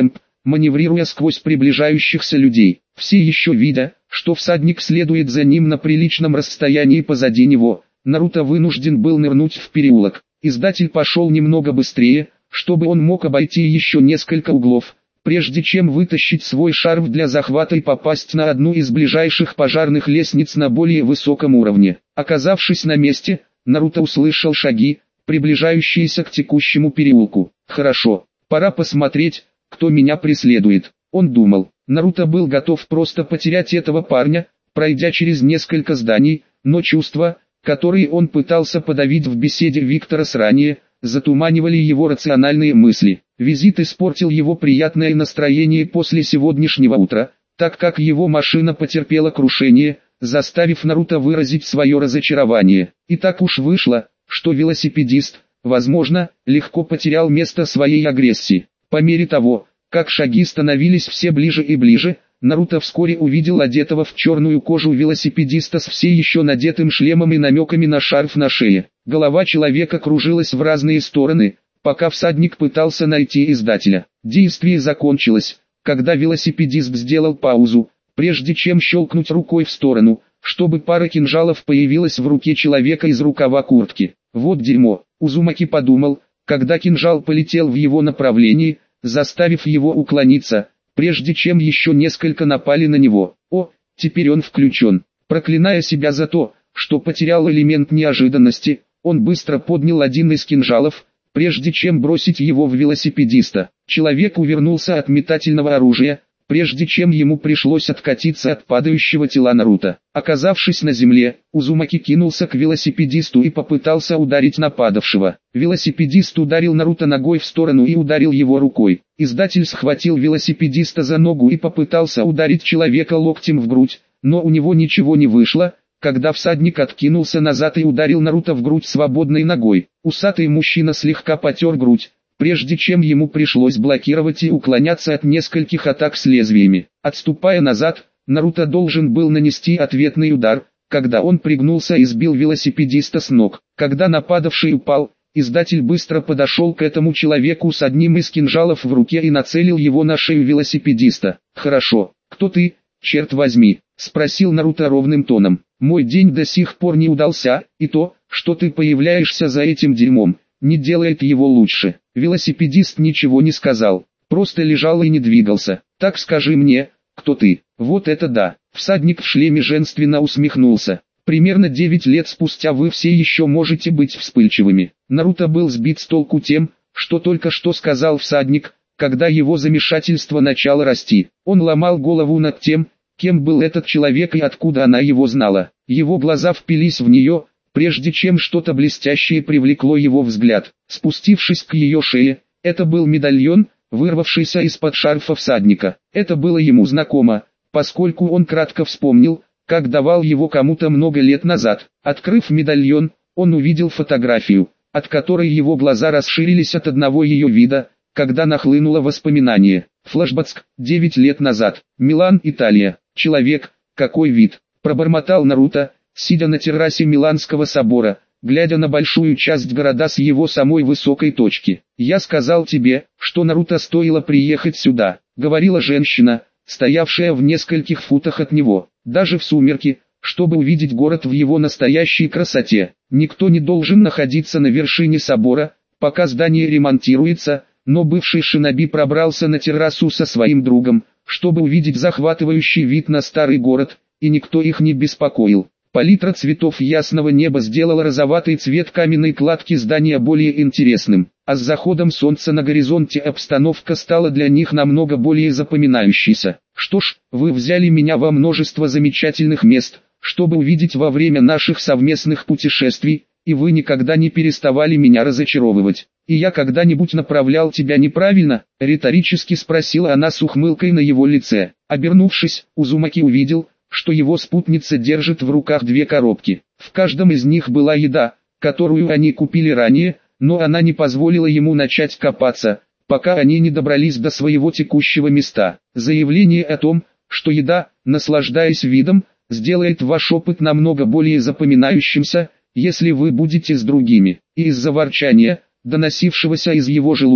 маневрируя сквозь приближающихся людей. Все еще видя, что всадник следует за ним на приличном расстоянии позади него, Наруто вынужден был нырнуть в переулок. Издатель пошел немного быстрее, чтобы он мог обойти еще несколько углов, прежде чем вытащить свой шарф для захвата и попасть на одну из ближайших пожарных лестниц на более высоком уровне. Оказавшись на месте, Наруто услышал шаги, приближающиеся к текущему переулку. «Хорошо, пора посмотреть, кто меня преследует», — он думал. Наруто был готов просто потерять этого парня, пройдя через несколько зданий, но чувства, которые он пытался подавить в беседе Виктора с ранее, затуманивали его рациональные мысли. Визит испортил его приятное настроение после сегодняшнего утра, так как его машина потерпела крушение, заставив Наруто выразить свое разочарование. И так уж вышло, что велосипедист, возможно, легко потерял место своей агрессии. По мере того, как шаги становились все ближе и ближе, Наруто вскоре увидел одетого в черную кожу велосипедиста с все еще надетым шлемом и намеками на шарф на шее. Голова человека кружилась в разные стороны, пока всадник пытался найти издателя. Действие закончилось, когда велосипедист сделал паузу, прежде чем щелкнуть рукой в сторону, чтобы пара кинжалов появилась в руке человека из рукава куртки. Вот дерьмо, Узумаки подумал, когда кинжал полетел в его направлении, заставив его уклониться, прежде чем еще несколько напали на него. О, теперь он включен. Проклиная себя за то, что потерял элемент неожиданности, он быстро поднял один из кинжалов, прежде чем бросить его в велосипедиста. Человек увернулся от метательного оружия, прежде чем ему пришлось откатиться от падающего тела Наруто. Оказавшись на земле, Узумаки кинулся к велосипедисту и попытался ударить нападавшего. Велосипедист ударил Наруто ногой в сторону и ударил его рукой. Издатель схватил велосипедиста за ногу и попытался ударить человека локтем в грудь, но у него ничего не вышло, когда всадник откинулся назад и ударил Наруто в грудь свободной ногой. Усатый мужчина слегка потер грудь, прежде чем ему пришлось блокировать и уклоняться от нескольких атак с лезвиями. Отступая назад, Наруто должен был нанести ответный удар, когда он пригнулся и сбил велосипедиста с ног. Когда нападавший упал, издатель быстро подошел к этому человеку с одним из кинжалов в руке и нацелил его на шею велосипедиста. «Хорошо, кто ты, черт возьми?» — спросил Наруто ровным тоном. «Мой день до сих пор не удался, и то, что ты появляешься за этим дерьмом, не делает его лучше». Велосипедист ничего не сказал, просто лежал и не двигался. «Так скажи мне, кто ты?» «Вот это да!» Всадник в шлеме женственно усмехнулся. «Примерно девять лет спустя вы все еще можете быть вспыльчивыми». Наруто был сбит с толку тем, что только что сказал всадник, когда его замешательство начало расти. Он ломал голову над тем, кем был этот человек и откуда она его знала. Его глаза впились в нее, прежде чем что-то блестящее привлекло его взгляд. Спустившись к ее шее, это был медальон, вырвавшийся из-под шарфа всадника. Это было ему знакомо, поскольку он кратко вспомнил, как давал его кому-то много лет назад. Открыв медальон, он увидел фотографию, от которой его глаза расширились от одного ее вида, когда нахлынуло воспоминание. Флэшбэк, девять лет назад, Милан, Италия. Человек, какой вид, пробормотал Наруто, сидя на террасе Миланского собора, глядя на большую часть города с его самой высокой точки. «Я сказал тебе, что Наруто стоило приехать сюда», — говорила женщина, стоявшая в нескольких футах от него, даже в сумерки, чтобы увидеть город в его настоящей красоте. Никто не должен находиться на вершине собора, пока здание ремонтируется, но бывший шиноби пробрался на террасу со своим другом, чтобы увидеть захватывающий вид на старый город, и никто их не беспокоил. Палитра цветов ясного неба сделала розоватый цвет каменной кладки здания более интересным, а с заходом солнца на горизонте обстановка стала для них намного более запоминающейся. «Что ж, вы взяли меня во множество замечательных мест, чтобы увидеть во время наших совместных путешествий, и вы никогда не переставали меня разочаровывать. И я когда-нибудь направлял тебя неправильно?» — риторически спросила она с ухмылкой на его лице. Обернувшись, Узумаки увидел, что его спутница держит в руках две коробки. В каждом из них была еда, которую они купили ранее, но она не позволила ему начать копаться, пока они не добрались до своего текущего места. Заявление о том, что еда, наслаждаясь видом, сделает ваш опыт намного более запоминающимся, если вы будете с другими. И из-за ворчания, доносившегося из его желудка,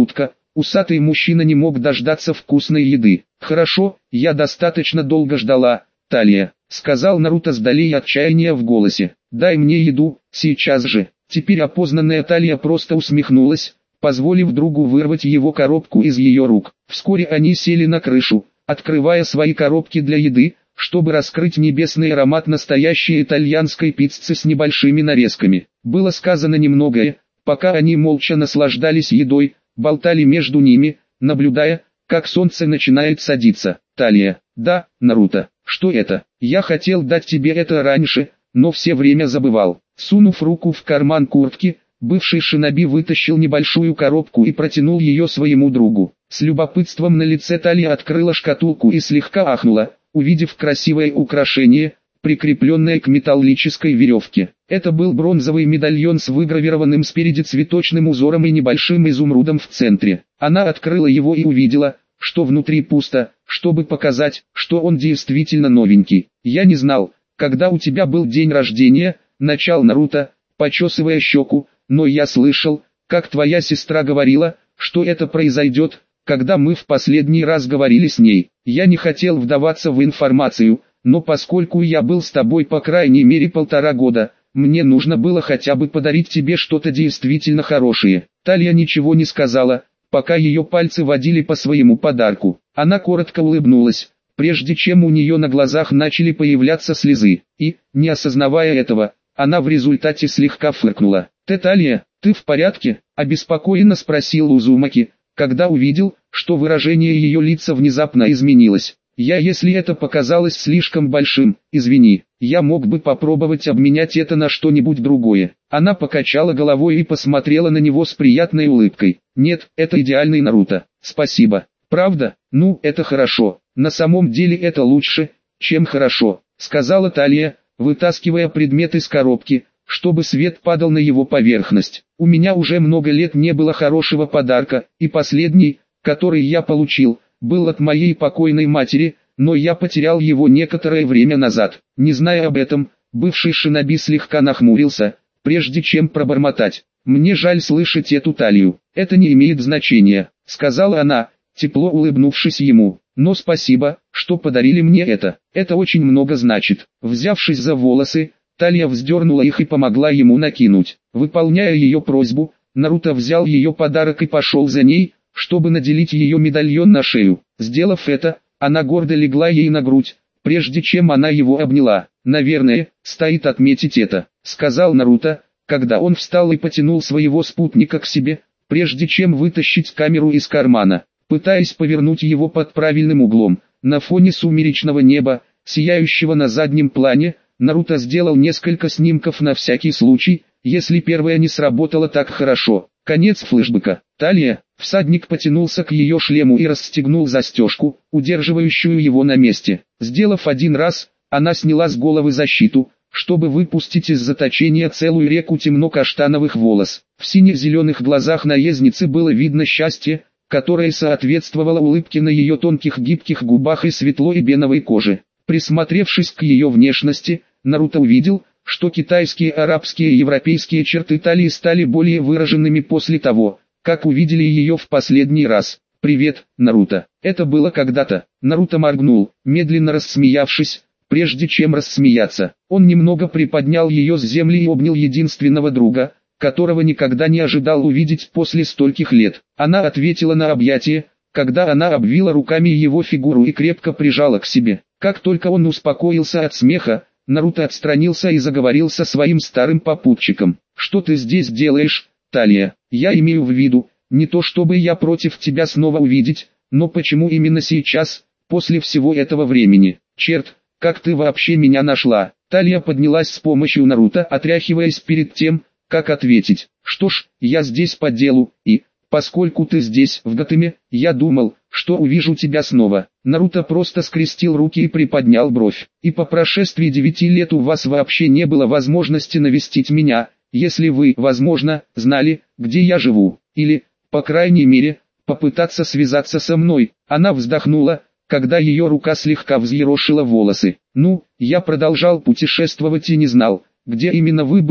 Усатый мужчина не мог дождаться вкусной еды. «Хорошо, я достаточно долго ждала, Талия», — сказал Наруто с долей отчаяния в голосе. «Дай мне еду, сейчас же». Теперь опознанная Талия просто усмехнулась, позволив другу вырвать его коробку из ее рук. Вскоре они сели на крышу, открывая свои коробки для еды, чтобы раскрыть небесный аромат настоящей итальянской пиццы с небольшими нарезками. Было сказано немногое, пока они молча наслаждались едой, болтали между ними, наблюдая, как солнце начинает садиться. «Талия». «Да, Наруто». «Что это? Я хотел дать тебе это раньше, но все время забывал». Сунув руку в карман куртки, бывший шиноби вытащил небольшую коробку и протянул ее своему другу. С любопытством на лице Талия открыла шкатулку и слегка ахнула, увидев красивое украшение, прикрепленное к металлической веревке. Это был бронзовый медальон с выгравированным спереди цветочным узором и небольшим изумрудом в центре. Она открыла его и увидела, что внутри пусто, чтобы показать, что он действительно новенький. «Я не знал, когда у тебя был день рождения», — начал Наруто, почесывая щеку, «но я слышал, как твоя сестра говорила, что это произойдет, когда мы в последний раз говорили с ней. Я не хотел вдаваться в информацию, но поскольку я был с тобой по крайней мере полтора года, мне нужно было хотя бы подарить тебе что-то действительно хорошее». Талия ничего не сказала, пока ее пальцы водили по своему подарку. Она коротко улыбнулась, прежде чем у нее на глазах начали появляться слезы, и, не осознавая этого, она в результате слегка фыркнула. «Ты, Талия, ты в порядке?» – обеспокоенно спросил Узумаки, когда увидел, что выражение ее лица внезапно изменилось. «Я, если это показалось слишком большим, извини, я мог бы попробовать обменять это на что-нибудь другое». Она покачала головой и посмотрела на него с приятной улыбкой. «Нет, это идеальный Наруто, спасибо». «Правда? Ну, это хорошо. На самом деле это лучше, чем хорошо», — сказала Талия, вытаскивая предмет из коробки, чтобы свет падал на его поверхность. «У меня уже много лет не было хорошего подарка, и последний, который я получил, был от моей покойной матери, но я потерял его некоторое время назад». Не зная об этом, бывший шиноби слегка нахмурился, прежде чем пробормотать. «Мне жаль слышать эту Талию. Это не имеет значения», — сказала она, тепло улыбнувшись ему. «Но спасибо, что подарили мне это. Это очень много значит». Взявшись за волосы, Талия вздернула их и помогла ему накинуть. Выполняя ее просьбу, Наруто взял ее подарок и пошел за ней, чтобы наделить ее медальон на шею. Сделав это, она гордо легла ей на грудь, прежде чем она его обняла. «Наверное, стоит отметить это», — сказал Наруто, когда он встал и потянул своего спутника к себе, прежде чем вытащить камеру из кармана. Пытаясь повернуть его под правильным углом, на фоне сумеречного неба, сияющего на заднем плане, Наруто сделал несколько снимков на всякий случай, если первое не сработало так хорошо. Конец флешбека. Талия, всадник потянулся к ее шлему и расстегнул застежку, удерживающую его на месте. Сделав один раз, она сняла с головы защиту, чтобы выпустить из заточения целую реку темно-каштановых волос. В сине-зеленых глазах наездницы было видно счастье, которое соответствовало улыбке на ее тонких гибких губах и светлой беновой коже. Присмотревшись к ее внешности, Наруто увидел, что китайские, арабские и европейские черты Талии стали более выраженными после того, как увидели ее в последний раз. «Привет, Наруто». Это было когда-то. Наруто моргнул, медленно рассмеявшись, прежде чем рассмеяться. Он немного приподнял ее с земли и обнял единственного друга, которого никогда не ожидал увидеть после стольких лет. Она ответила на объятие, когда она обвила руками его фигуру и крепко прижала к себе. Как только он успокоился от смеха, Наруто отстранился и заговорил со своим старым попутчиком. «Что ты здесь делаешь, Талия? Я имею в виду, не то чтобы я против тебя снова увидеть, но почему именно сейчас, после всего этого времени? Черт, как ты вообще меня нашла?» Талия поднялась с помощью Наруто, отряхиваясь перед тем, как ответить. «Что ж, я здесь по делу, и, поскольку ты здесь, в Готэме, я думал, что увижу тебя снова». Наруто просто скрестил руки и приподнял бровь. «И по прошествии девяти лет у вас вообще не было возможности навестить меня, если вы, возможно, знали, где я живу, или, по крайней мере, попытаться связаться со мной». Она вздохнула, когда ее рука слегка взъерошила волосы. «Ну, я продолжал путешествовать и не знал, где именно вы были,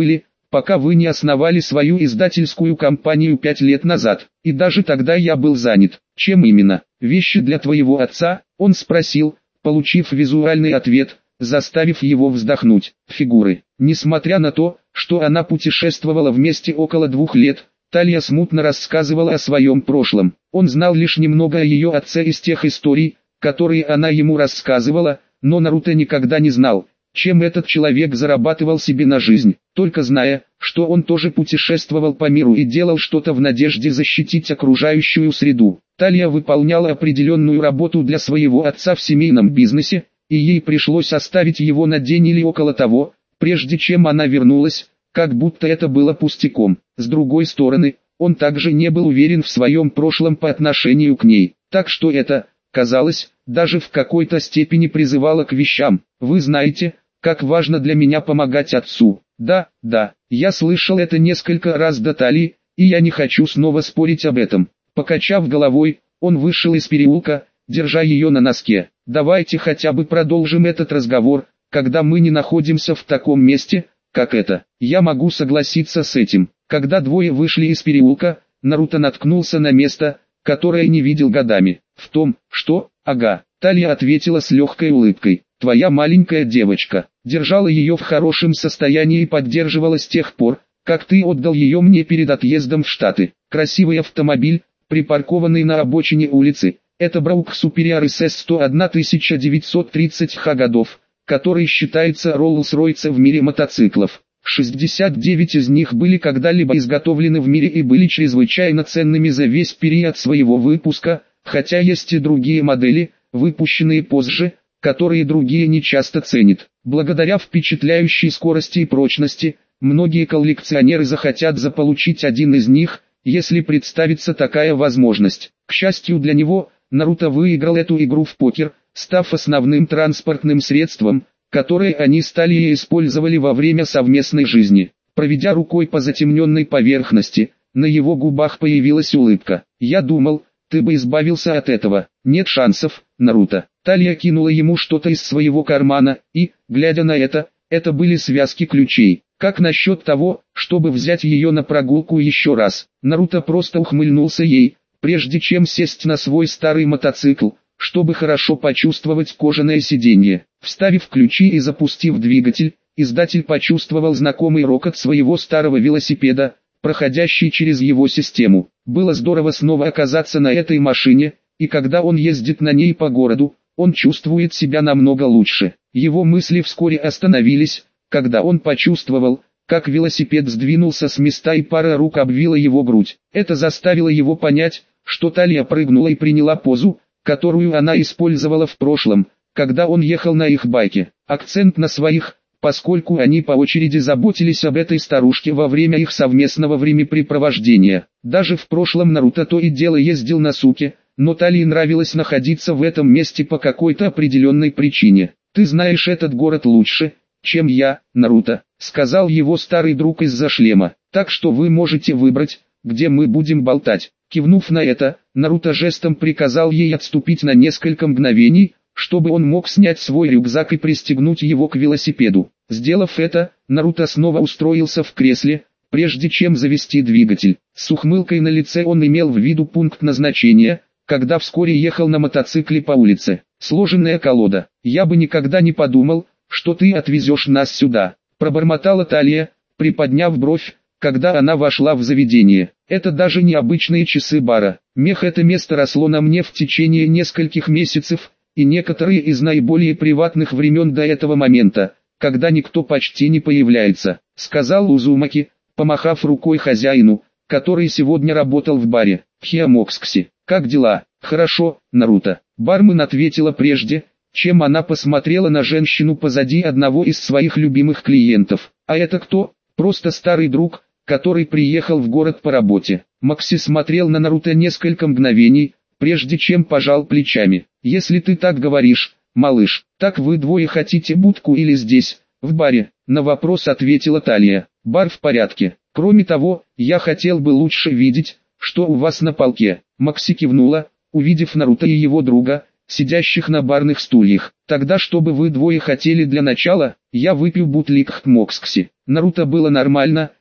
пока вы не основали свою издательскую компанию пять лет назад. И даже тогда я был занят. Чем именно? Вещи для твоего отца? Он спросил, получив визуальный ответ, заставив его вздохнуть. Фигуры. Несмотря на то, что она путешествовала вместе около двух лет, Талия смутно рассказывала о своем прошлом. Он знал лишь немного о ее отце из тех историй, которые она ему рассказывала, но Наруто никогда не знал, чем этот человек зарабатывал себе на жизнь, только зная, что он тоже путешествовал по миру и делал что-то в надежде защитить окружающую среду. Талия выполняла определенную работу для своего отца в семейном бизнесе, и ей пришлось оставить его на день или около того, прежде чем она вернулась, как будто это было пустяком. С другой стороны, он также не был уверен в своем прошлом по отношению к ней, так что это, казалось, даже в какой-то степени призывало к вещам. Вы знаете, как важно для меня помогать отцу. Да, да, я слышал это несколько раз до Талии, и я не хочу снова спорить об этом. Покачав головой, он вышел из переулка, держа ее на носке. Давайте хотя бы продолжим этот разговор, когда мы не находимся в таком месте, как это. Я могу согласиться с этим. Когда двое вышли из переулка, Наруто наткнулся на место, которое не видел годами. В том, что, ага, Талия ответила с легкой улыбкой. Твоя маленькая девочка. Держала ее в хорошем состоянии и поддерживала с тех пор, как ты отдал ее мне перед отъездом в Штаты. Красивый автомобиль, припаркованный на обочине улицы. Это Броук Superior эс эс сто один тысяча девятьсот тридцатых годов, который считается Роллс-Ройсом в мире мотоциклов. шестьдесят девять из них были когда-либо изготовлены в мире и были чрезвычайно ценными за весь период своего выпуска, хотя есть и другие модели, выпущенные позже, которые другие не часто ценят. Благодаря впечатляющей скорости и прочности, многие коллекционеры захотят заполучить один из них, если представится такая возможность. К счастью для него, Наруто выиграл эту игру в покер, став основным транспортным средством, которое они с Талией использовали во время совместной жизни. Проведя рукой по затемненной поверхности, на его губах появилась улыбка. «Я думал, ты бы избавился от этого. Нет шансов, Наруто». Талия кинула ему что-то из своего кармана, и, глядя на это, это были связки ключей. Как насчет того, чтобы взять ее на прогулку еще раз? Наруто просто ухмыльнулся ей, прежде чем сесть на свой старый мотоцикл, чтобы хорошо почувствовать кожаное сиденье. Вставив ключи и запустив двигатель, издатель почувствовал знакомый рокот своего старого велосипеда, проходящий через его систему. Было здорово снова оказаться на этой машине, и когда он ездит на ней по городу, он чувствует себя намного лучше. Его мысли вскоре остановились, когда он почувствовал, как велосипед сдвинулся с места и пара рук обвила его грудь. Это заставило его понять, что Талия прыгнула и приняла позу, которую она использовала в прошлом, когда он ехал на их байке. Акцент на своих, поскольку они по очереди заботились об этой старушке во время их совместного времяпрепровождения. Даже в прошлом Наруто то и дело ездил на Суке, но Талии нравилось находиться в этом месте по какой-то определенной причине. «Ты знаешь этот город лучше, чем я, Наруто», — сказал его старый друг из-за шлема. «Так что вы можете выбрать, где мы будем болтать». Кивнув на это, Наруто жестом приказал ей отступить на несколько мгновений, чтобы он мог снять свой рюкзак и пристегнуть его к велосипеду. Сделав это, Наруто снова устроился в кресле, прежде чем завести двигатель. С ухмылкой на лице он имел в виду пункт назначения, когда вскоре ехал на мотоцикле по улице. «Сложенная колода. Я бы никогда не подумал, что ты отвезешь нас сюда», — пробормотала Талия, приподняв бровь, когда она вошла в заведение. «Это даже не обычные часы бара. Мех, это место росло на мне в течение нескольких месяцев, и некоторые из наиболее приватных времен до этого момента, когда никто почти не появляется», — сказал Узумаки, помахав рукой хозяину, который сегодня работал в баре. «Хиамокскси, как дела?» «Хорошо, Наруто». Бармен ответила прежде, чем она посмотрела на женщину позади одного из своих любимых клиентов. «А это кто?» «Просто старый друг, который приехал в город по работе». Макси смотрел на Наруто несколько мгновений, прежде чем пожал плечами. «Если ты так говоришь, малыш, так вы двое хотите будку или здесь, в баре?» На вопрос ответила Талия. «Бар в порядке. Кроме того, я хотел бы лучше видеть, что у вас на полке». Макси кивнула, увидев Наруто и его друга, сидящих на барных стульях. «Тогда что бы вы двое хотели для начала? Я выпью бутлик хмокскси». Наруто было нормально,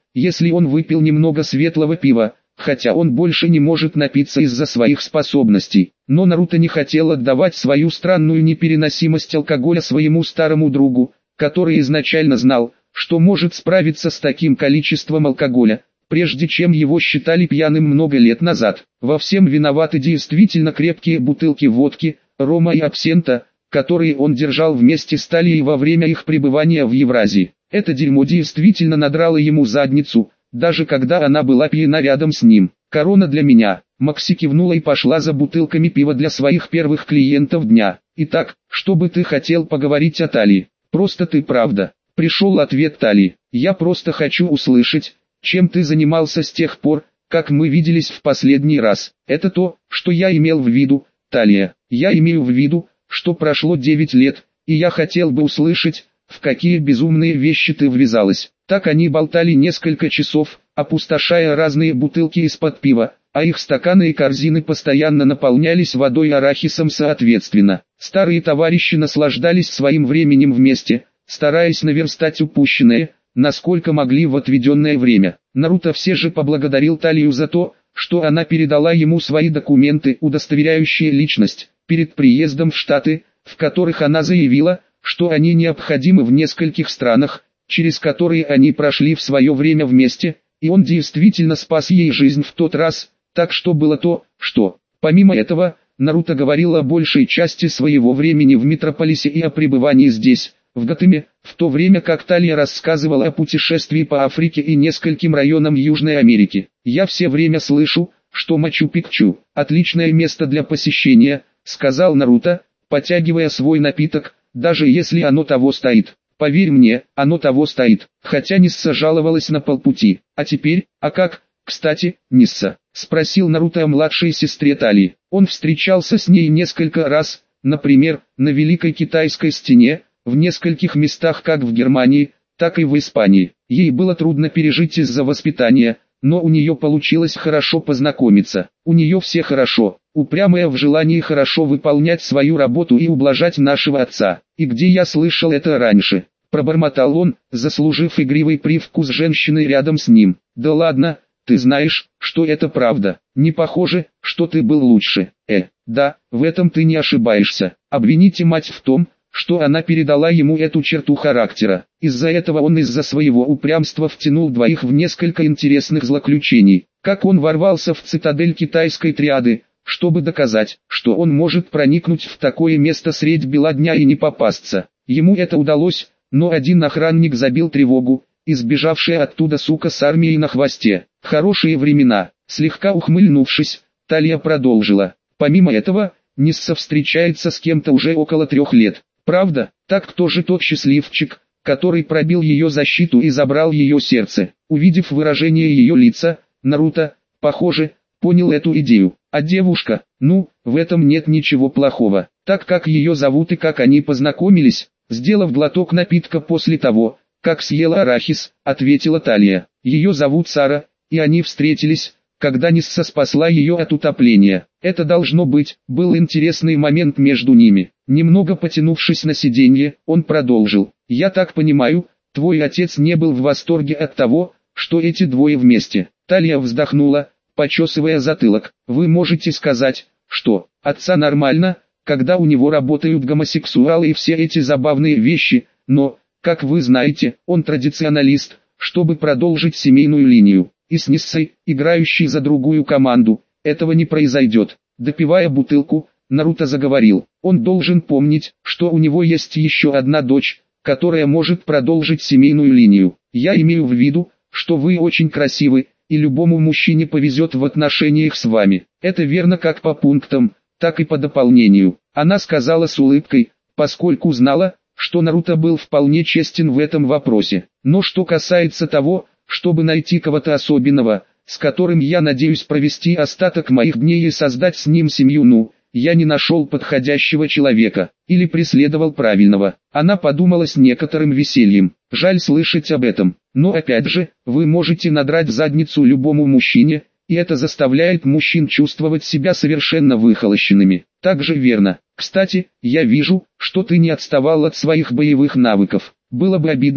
если он выпил немного светлого пива, хотя он больше не может напиться из-за своих способностей. Но Наруто не хотел отдавать свою странную непереносимость алкоголя своему старому другу, который изначально знал, что может справиться с таким количеством алкоголя, прежде чем его считали пьяным много лет назад. Во всем виноваты действительно крепкие бутылки водки, рома и абсента, которые он держал вместе с Талией во время их пребывания в Евразии. Это дерьмо действительно надрало ему задницу, даже когда она была пьяна рядом с ним. «Корона для меня». Макси кивнула и пошла за бутылками пива для своих первых клиентов дня. «Итак, что бы ты хотел поговорить о Талии?» «Просто ты правда». Пришел ответ Талии. «Я просто хочу услышать, чем ты занимался с тех пор, как мы виделись в последний раз». «Это то, что я имел в виду, Талия. Я имею в виду, что прошло девять лет, и я хотел бы услышать, в какие безумные вещи ты ввязалась». Так они болтали несколько часов, опустошая разные бутылки из-под пива, а их стаканы и корзины постоянно наполнялись водой и арахисом соответственно. Старые товарищи наслаждались своим временем вместе, стараясь наверстать упущенное, насколько могли в отведенное время. Наруто все же поблагодарил Талию за то, что она передала ему свои документы, удостоверяющие личность, перед приездом в Штаты, в которых она заявила, что они необходимы в нескольких странах, через которые они прошли в свое время вместе, и он действительно спас ей жизнь в тот раз, так что было то, что. Помимо этого, Наруто говорил о большей части своего времени в Метрополисе и о пребывании здесь, в Готэме, в то время как Талия рассказывала о путешествии по Африке и нескольким районам Южной Америки. «Я все время слышу, что Мачу-Пикчу – отличное место для посещения», – сказал Наруто, потягивая свой напиток, даже если оно того стоит. «Поверь мне, оно того стоит», хотя Нисса жаловалась на полпути. «А теперь, а как, кстати, Нисса?» – спросил Наруто о младшей сестре Талии. Он встречался с ней несколько раз, например, на Великой Китайской стене, в нескольких местах как в Германии, так и в Испании. Ей было трудно пережить из-за воспитания, но у нее получилось хорошо познакомиться. У нее все хорошо, упрямая в желании хорошо выполнять свою работу и ублажать нашего отца. И где я слышал это раньше? Пробормотал он, заслужив игривый привкус женщины рядом с ним. Да ладно, ты знаешь, что это правда. Не похоже, что ты был лучше. Э, да, в этом ты не ошибаешься. Обвините мать в том, что она передала ему эту черту характера. Из-за этого он из-за своего упрямства втянул двоих в несколько интересных злоключений. Как он ворвался в цитадель китайской триады, чтобы доказать, что он может проникнуть в такое место средь бела дня и не попасться. Ему это удалось, но один охранник забил тревогу, и сбежавшая оттуда сука с армией на хвосте. Хорошие времена. Слегка ухмыльнувшись, Талия продолжила. Помимо этого, Нисса встречается с кем-то уже около трех лет. Правда? Так кто же тот счастливчик, который пробил ее защиту и забрал ее сердце? Увидев выражение ее лица, Наруто, похоже, понял эту идею. А девушка, ну, в этом нет ничего плохого. Так как ее зовут и как они познакомились, сделав глоток напитка после того, как съела арахис, ответила Талия. Ее зовут Сара, и они встретились, когда Нисса спасла ее от утопления. Это должно быть, был интересный момент между ними. Немного потянувшись на сиденье, он продолжил. «Я так понимаю, твой отец не был в восторге от того, что эти двое вместе». Талия вздохнула, почесывая затылок. «Вы можете сказать, что отца нормально, когда у него работают гомосексуалы и все эти забавные вещи, но, как вы знаете, он традиционалист, чтобы продолжить семейную линию. И с Ниссой, играющей за другую команду, этого не произойдет». Допивая бутылку, Наруто заговорил. Он должен помнить, что у него есть еще одна дочь, которая может продолжить семейную линию. Я имею в виду, что вы очень красивы, и любому мужчине повезет в отношениях с вами. Это верно как по пунктам, так и по дополнению. Она сказала с улыбкой, поскольку знала, что Наруто был вполне честен в этом вопросе. Но что касается того, чтобы найти кого-то особенного, с которым я надеюсь провести остаток моих дней и создать с ним семью, ну, я не нашел подходящего человека, или преследовал правильного. Она подумала с некоторым весельем. Жаль слышать об этом, но опять же, вы можете надрать задницу любому мужчине, и это заставляет мужчин чувствовать себя совершенно выхолощенными. Также верно. Кстати, я вижу, что ты не отставал от своих боевых навыков. Было бы обидно,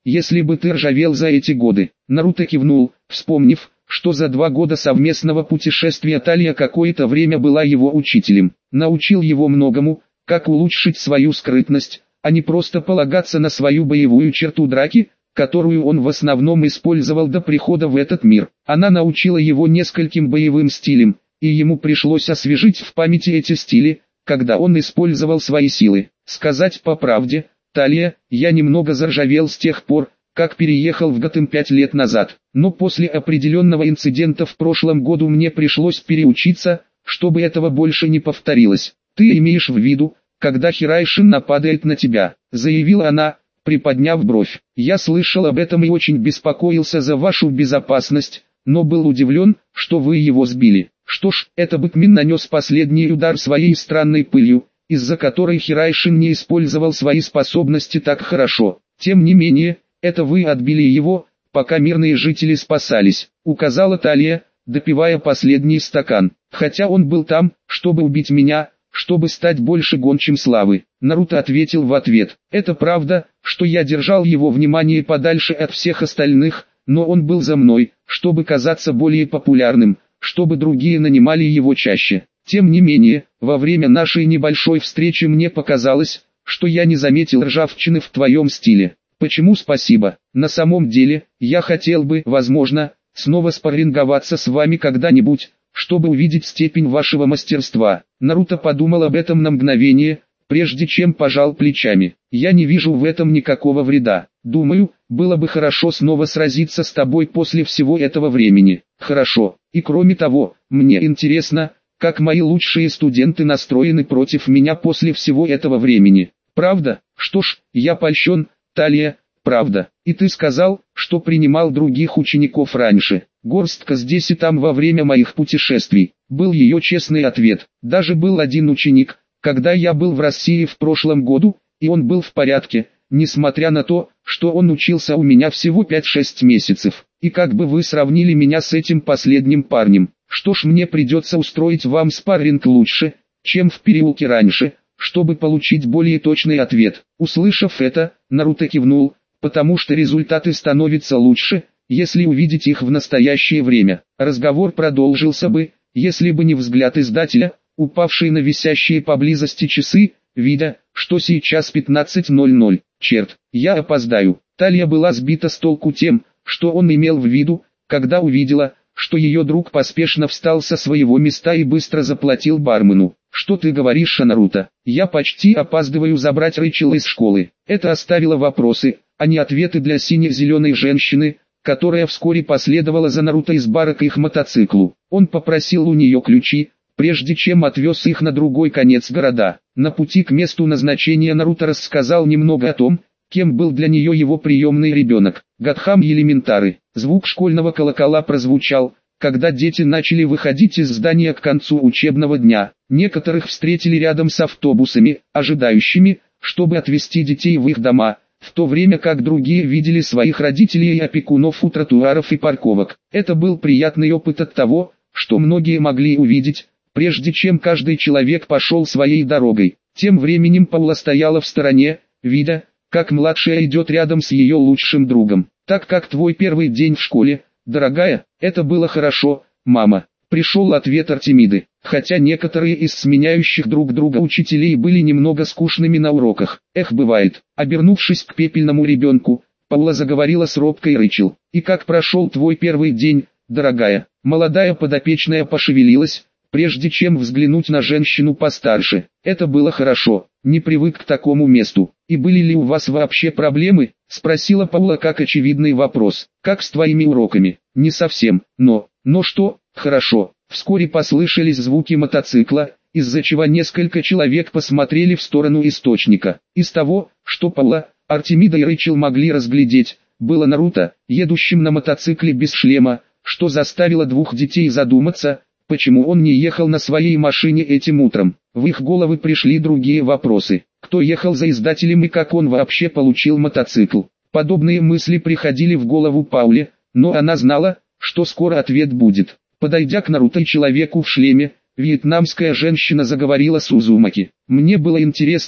если бы ты ржавел за эти годы. Наруто кивнул, вспомнив, что за два года совместного путешествия Талия какое-то время была его учителем. Научил его многому, как улучшить свою скрытность, а не просто полагаться на свою боевую черту драки, которую он в основном использовал до прихода в этот мир. Она научила его нескольким боевым стилям, и ему пришлось освежить в памяти эти стили, когда он использовал свои силы. Сказать по правде, Талия, я немного заржавел с тех пор, как переехал в Готэм пять лет назад, но после определенного инцидента в прошлом году мне пришлось переучиться, чтобы этого больше не повторилось. Ты имеешь в виду, когда Хирайшин нападает на тебя, заявила она, приподняв бровь. Я слышал об этом и очень беспокоился за вашу безопасность, но был удивлен, что вы его сбили. Что ж, это Бэкмин нанес последний удар своей странной пылью, из-за которой Хирайшин не использовал свои способности так хорошо. Тем не менее, это вы отбили его, пока мирные жители спасались, указала Талия, допивая последний стакан. Хотя он был там, чтобы убить меня, чтобы стать больше гончим славы. Наруто ответил в ответ: это правда, что я держал его внимание подальше от всех остальных, но он был за мной, чтобы казаться более популярным, чтобы другие нанимали его чаще. Тем не менее, во время нашей небольшой встречи мне показалось, что я не заметил ржавчины в твоем стиле. Почему спасибо? На самом деле, я хотел бы, возможно, снова спарринговаться с вами когда-нибудь, чтобы увидеть степень вашего мастерства. Наруто подумал об этом на мгновение, прежде чем пожал плечами. Я не вижу в этом никакого вреда. Думаю, было бы хорошо снова сразиться с тобой после всего этого времени. Хорошо. И кроме того, мне интересно, как мои лучшие студенты настроены против меня после всего этого времени. Правда? Что ж, я польщен, Талия, правда. И ты сказал, что принимал других учеников раньше. Горстка здесь и там во время моих путешествий. Был ее честный ответ. Даже был один ученик, когда я был в России в прошлом году, и он был в порядке, несмотря на то, что он учился у меня всего пять-шесть месяцев. И как бы вы сравнили меня с этим последним парнем? Что ж, мне придется устроить вам спарринг лучше, чем в переулке раньше, чтобы получить более точный ответ. Услышав это, Наруто кивнул, потому что результаты становятся лучше, если увидеть их в настоящее время. Разговор продолжился бы, если бы не взгляд издателя, упавший на висящие поблизости часы, видя, что сейчас пятнадцать ноль ноль. Черт, я опоздаю. Талия была сбита с толку тем, что он имел в виду, когда увидела, что ее друг поспешно встал со своего места и быстро заплатил бармену. «Что ты говоришь, Наруто? Я почти опаздываю забрать Рэйчел из школы». Это оставило вопросы, а не ответы для сине-зеленой женщины, которая вскоре последовала за Наруто из бара к их мотоциклу. Он попросил у нее ключи, прежде чем отвез их на другой конец города. На пути к месту назначения Наруто рассказал немного о том, кем был для нее его приемный ребенок. Гадхам Элементары. Звук школьного колокола прозвучал, когда дети начали выходить из здания к концу учебного дня. Некоторых встретили рядом с автобусами, ожидающими, чтобы отвезти детей в их дома, в то время как другие видели своих родителей и опекунов у тротуаров и парковок. Это был приятный опыт от того, что многие могли увидеть, прежде чем каждый человек пошел своей дорогой. Тем временем Паула стояла в стороне, видя, как младшая идет рядом с ее лучшим другом. «Так как твой первый день в школе, дорогая?» «Это было хорошо, мама», — пришел ответ Артемиды, хотя некоторые из сменяющих друг друга учителей были немного скучными на уроках. «Эх, бывает». Обернувшись к пепельному ребенку, Паула заговорила с робкой Рэйчел. «И как прошел твой первый день, дорогая?» Молодая подопечная пошевелилась, прежде чем взглянуть на женщину постарше. «Это было хорошо, не привык к такому месту. И были ли у вас вообще проблемы?» — спросила Паула как очевидный вопрос. «Как с твоими уроками?» «Не совсем, но...» «Но что?» «Хорошо». Вскоре послышались звуки мотоцикла, из-за чего несколько человек посмотрели в сторону источника. Из того, что Паула, Артемида и Рэйчел могли разглядеть, было Наруто, едущим на мотоцикле без шлема, что заставило двух детей задуматься, почему он не ехал на своей машине этим утром. В их головы пришли другие вопросы. Кто ехал за издателем и как он вообще получил мотоцикл? Подобные мысли приходили в голову Пауле, но она знала, что скоро ответ будет. Подойдя к Наруто и человеку в шлеме, вьетнамская женщина заговорила с Узумаки. «Мне было интересно,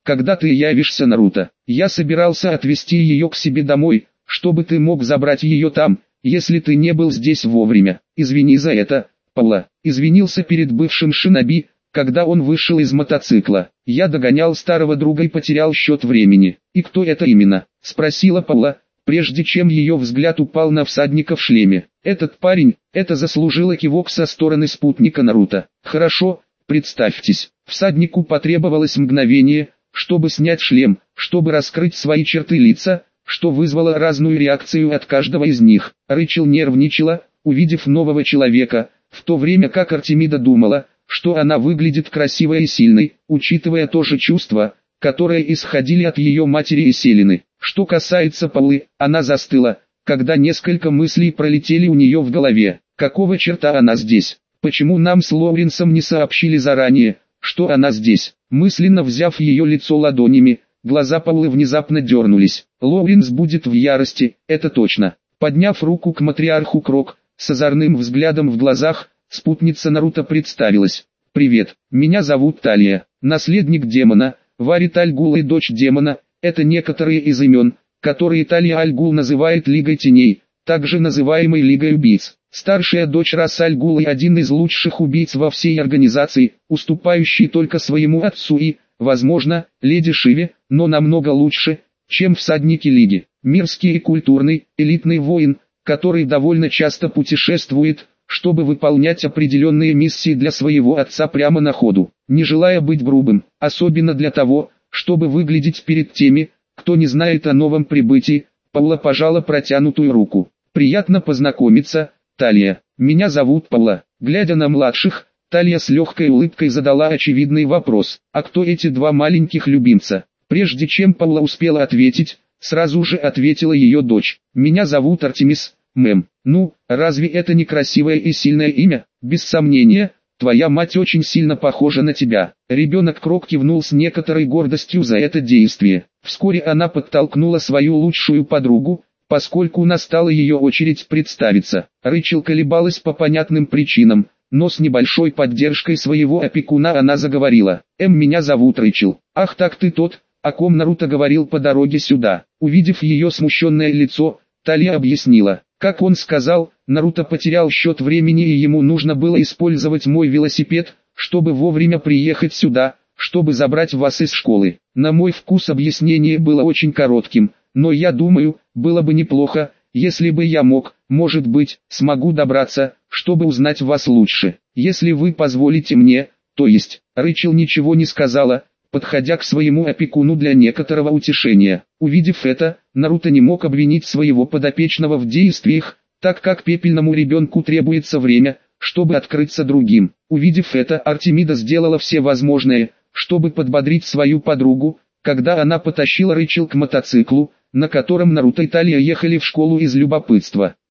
когда ты явишься, Наруто. Я собирался отвезти ее к себе домой, чтобы ты мог забрать ее там, если ты не был здесь вовремя. Извини за это, Паула. Извинился перед бывшим шиноби, когда он вышел из мотоцикла. Я догонял старого друга и потерял счет времени. И кто это именно? Спросила Паула, прежде чем ее взгляд упал на всадника в шлеме. Этот парень, это заслужило кивок со стороны спутника Наруто. Хорошо, представьтесь. Всаднику потребовалось мгновение, чтобы снять шлем, чтобы раскрыть свои черты лица, что вызвало разную реакцию от каждого из них. Рэйчел нервничала, увидев нового человека, в то время как Артемида думала, что она выглядит красивой и сильной, учитывая то же чувства, которые исходили от ее матери и Селины. Что касается Паулы, она застыла, когда несколько мыслей пролетели у нее в голове. Какого черта она здесь? Почему нам с Лоуренсом не сообщили заранее, что она здесь? Мысленно взяв ее лицо ладонями, глаза Паулы внезапно дернулись. Лоуренс будет в ярости, это точно. Подняв руку к матриарху Крок, с озорным взглядом в глазах, спутница Наруто представилась. «Привет, меня зовут Талия, наследник демона, Варит Аль-Гул и дочь демона, это некоторые из имен, которые Талия Аль-Гул называет Лигой Теней, также называемой Лигой Убийц. Старшая дочь Рас Аль-Гул и один из лучших убийц во всей организации, уступающий только своему отцу и, возможно, леди Шиве, но намного лучше, чем всадники Лиги. Мирский и культурный, элитный воин, который довольно часто путешествует, чтобы выполнять определенные миссии для своего отца прямо на ходу, не желая быть грубым, особенно для того, чтобы выглядеть перед теми, кто не знает о новом прибытии. Паула пожала протянутую руку. «Приятно познакомиться, Талия. Меня зовут Паула». Глядя на младших, Талия с легкой улыбкой задала очевидный вопрос. «А кто эти два маленьких любимца?» Прежде чем Паула успела ответить, сразу же ответила ее дочь. «Меня зовут Артемис, мэм». «Ну, разве это не красивое и сильное имя?» «Без сомнения, твоя мать очень сильно похожа на тебя». Ребенок Крок кивнул с некоторой гордостью за это действие. Вскоре она подтолкнула свою лучшую подругу, поскольку настала ее очередь представиться. Рэйчел колебалась по понятным причинам, но с небольшой поддержкой своего опекуна она заговорила. «Эм, меня зовут Рэйчел». «Ах, так ты тот, о ком Наруто говорил по дороге сюда». Увидев ее смущенное лицо, Талия объяснила. «Как он сказал, Наруто потерял счет времени и ему нужно было использовать мой велосипед, чтобы вовремя приехать сюда, чтобы забрать вас из школы. На мой вкус объяснение было очень коротким, но я думаю, было бы неплохо, если бы я мог, может быть, смогу добраться, чтобы узнать вас лучше. Если вы позволите мне, то есть». Рэйчел ничего не сказала, подходя к своему опекуну для некоторого утешения. Увидев это, Наруто не мог обвинить своего подопечного в действиях, так как пепельному ребенку требуется время, чтобы открыться другим. Увидев это, Артемида сделала все возможное, чтобы подбодрить свою подругу, когда она потащила Рэйчел к мотоциклу, на котором Наруто и Талия ехали в школу из любопытства.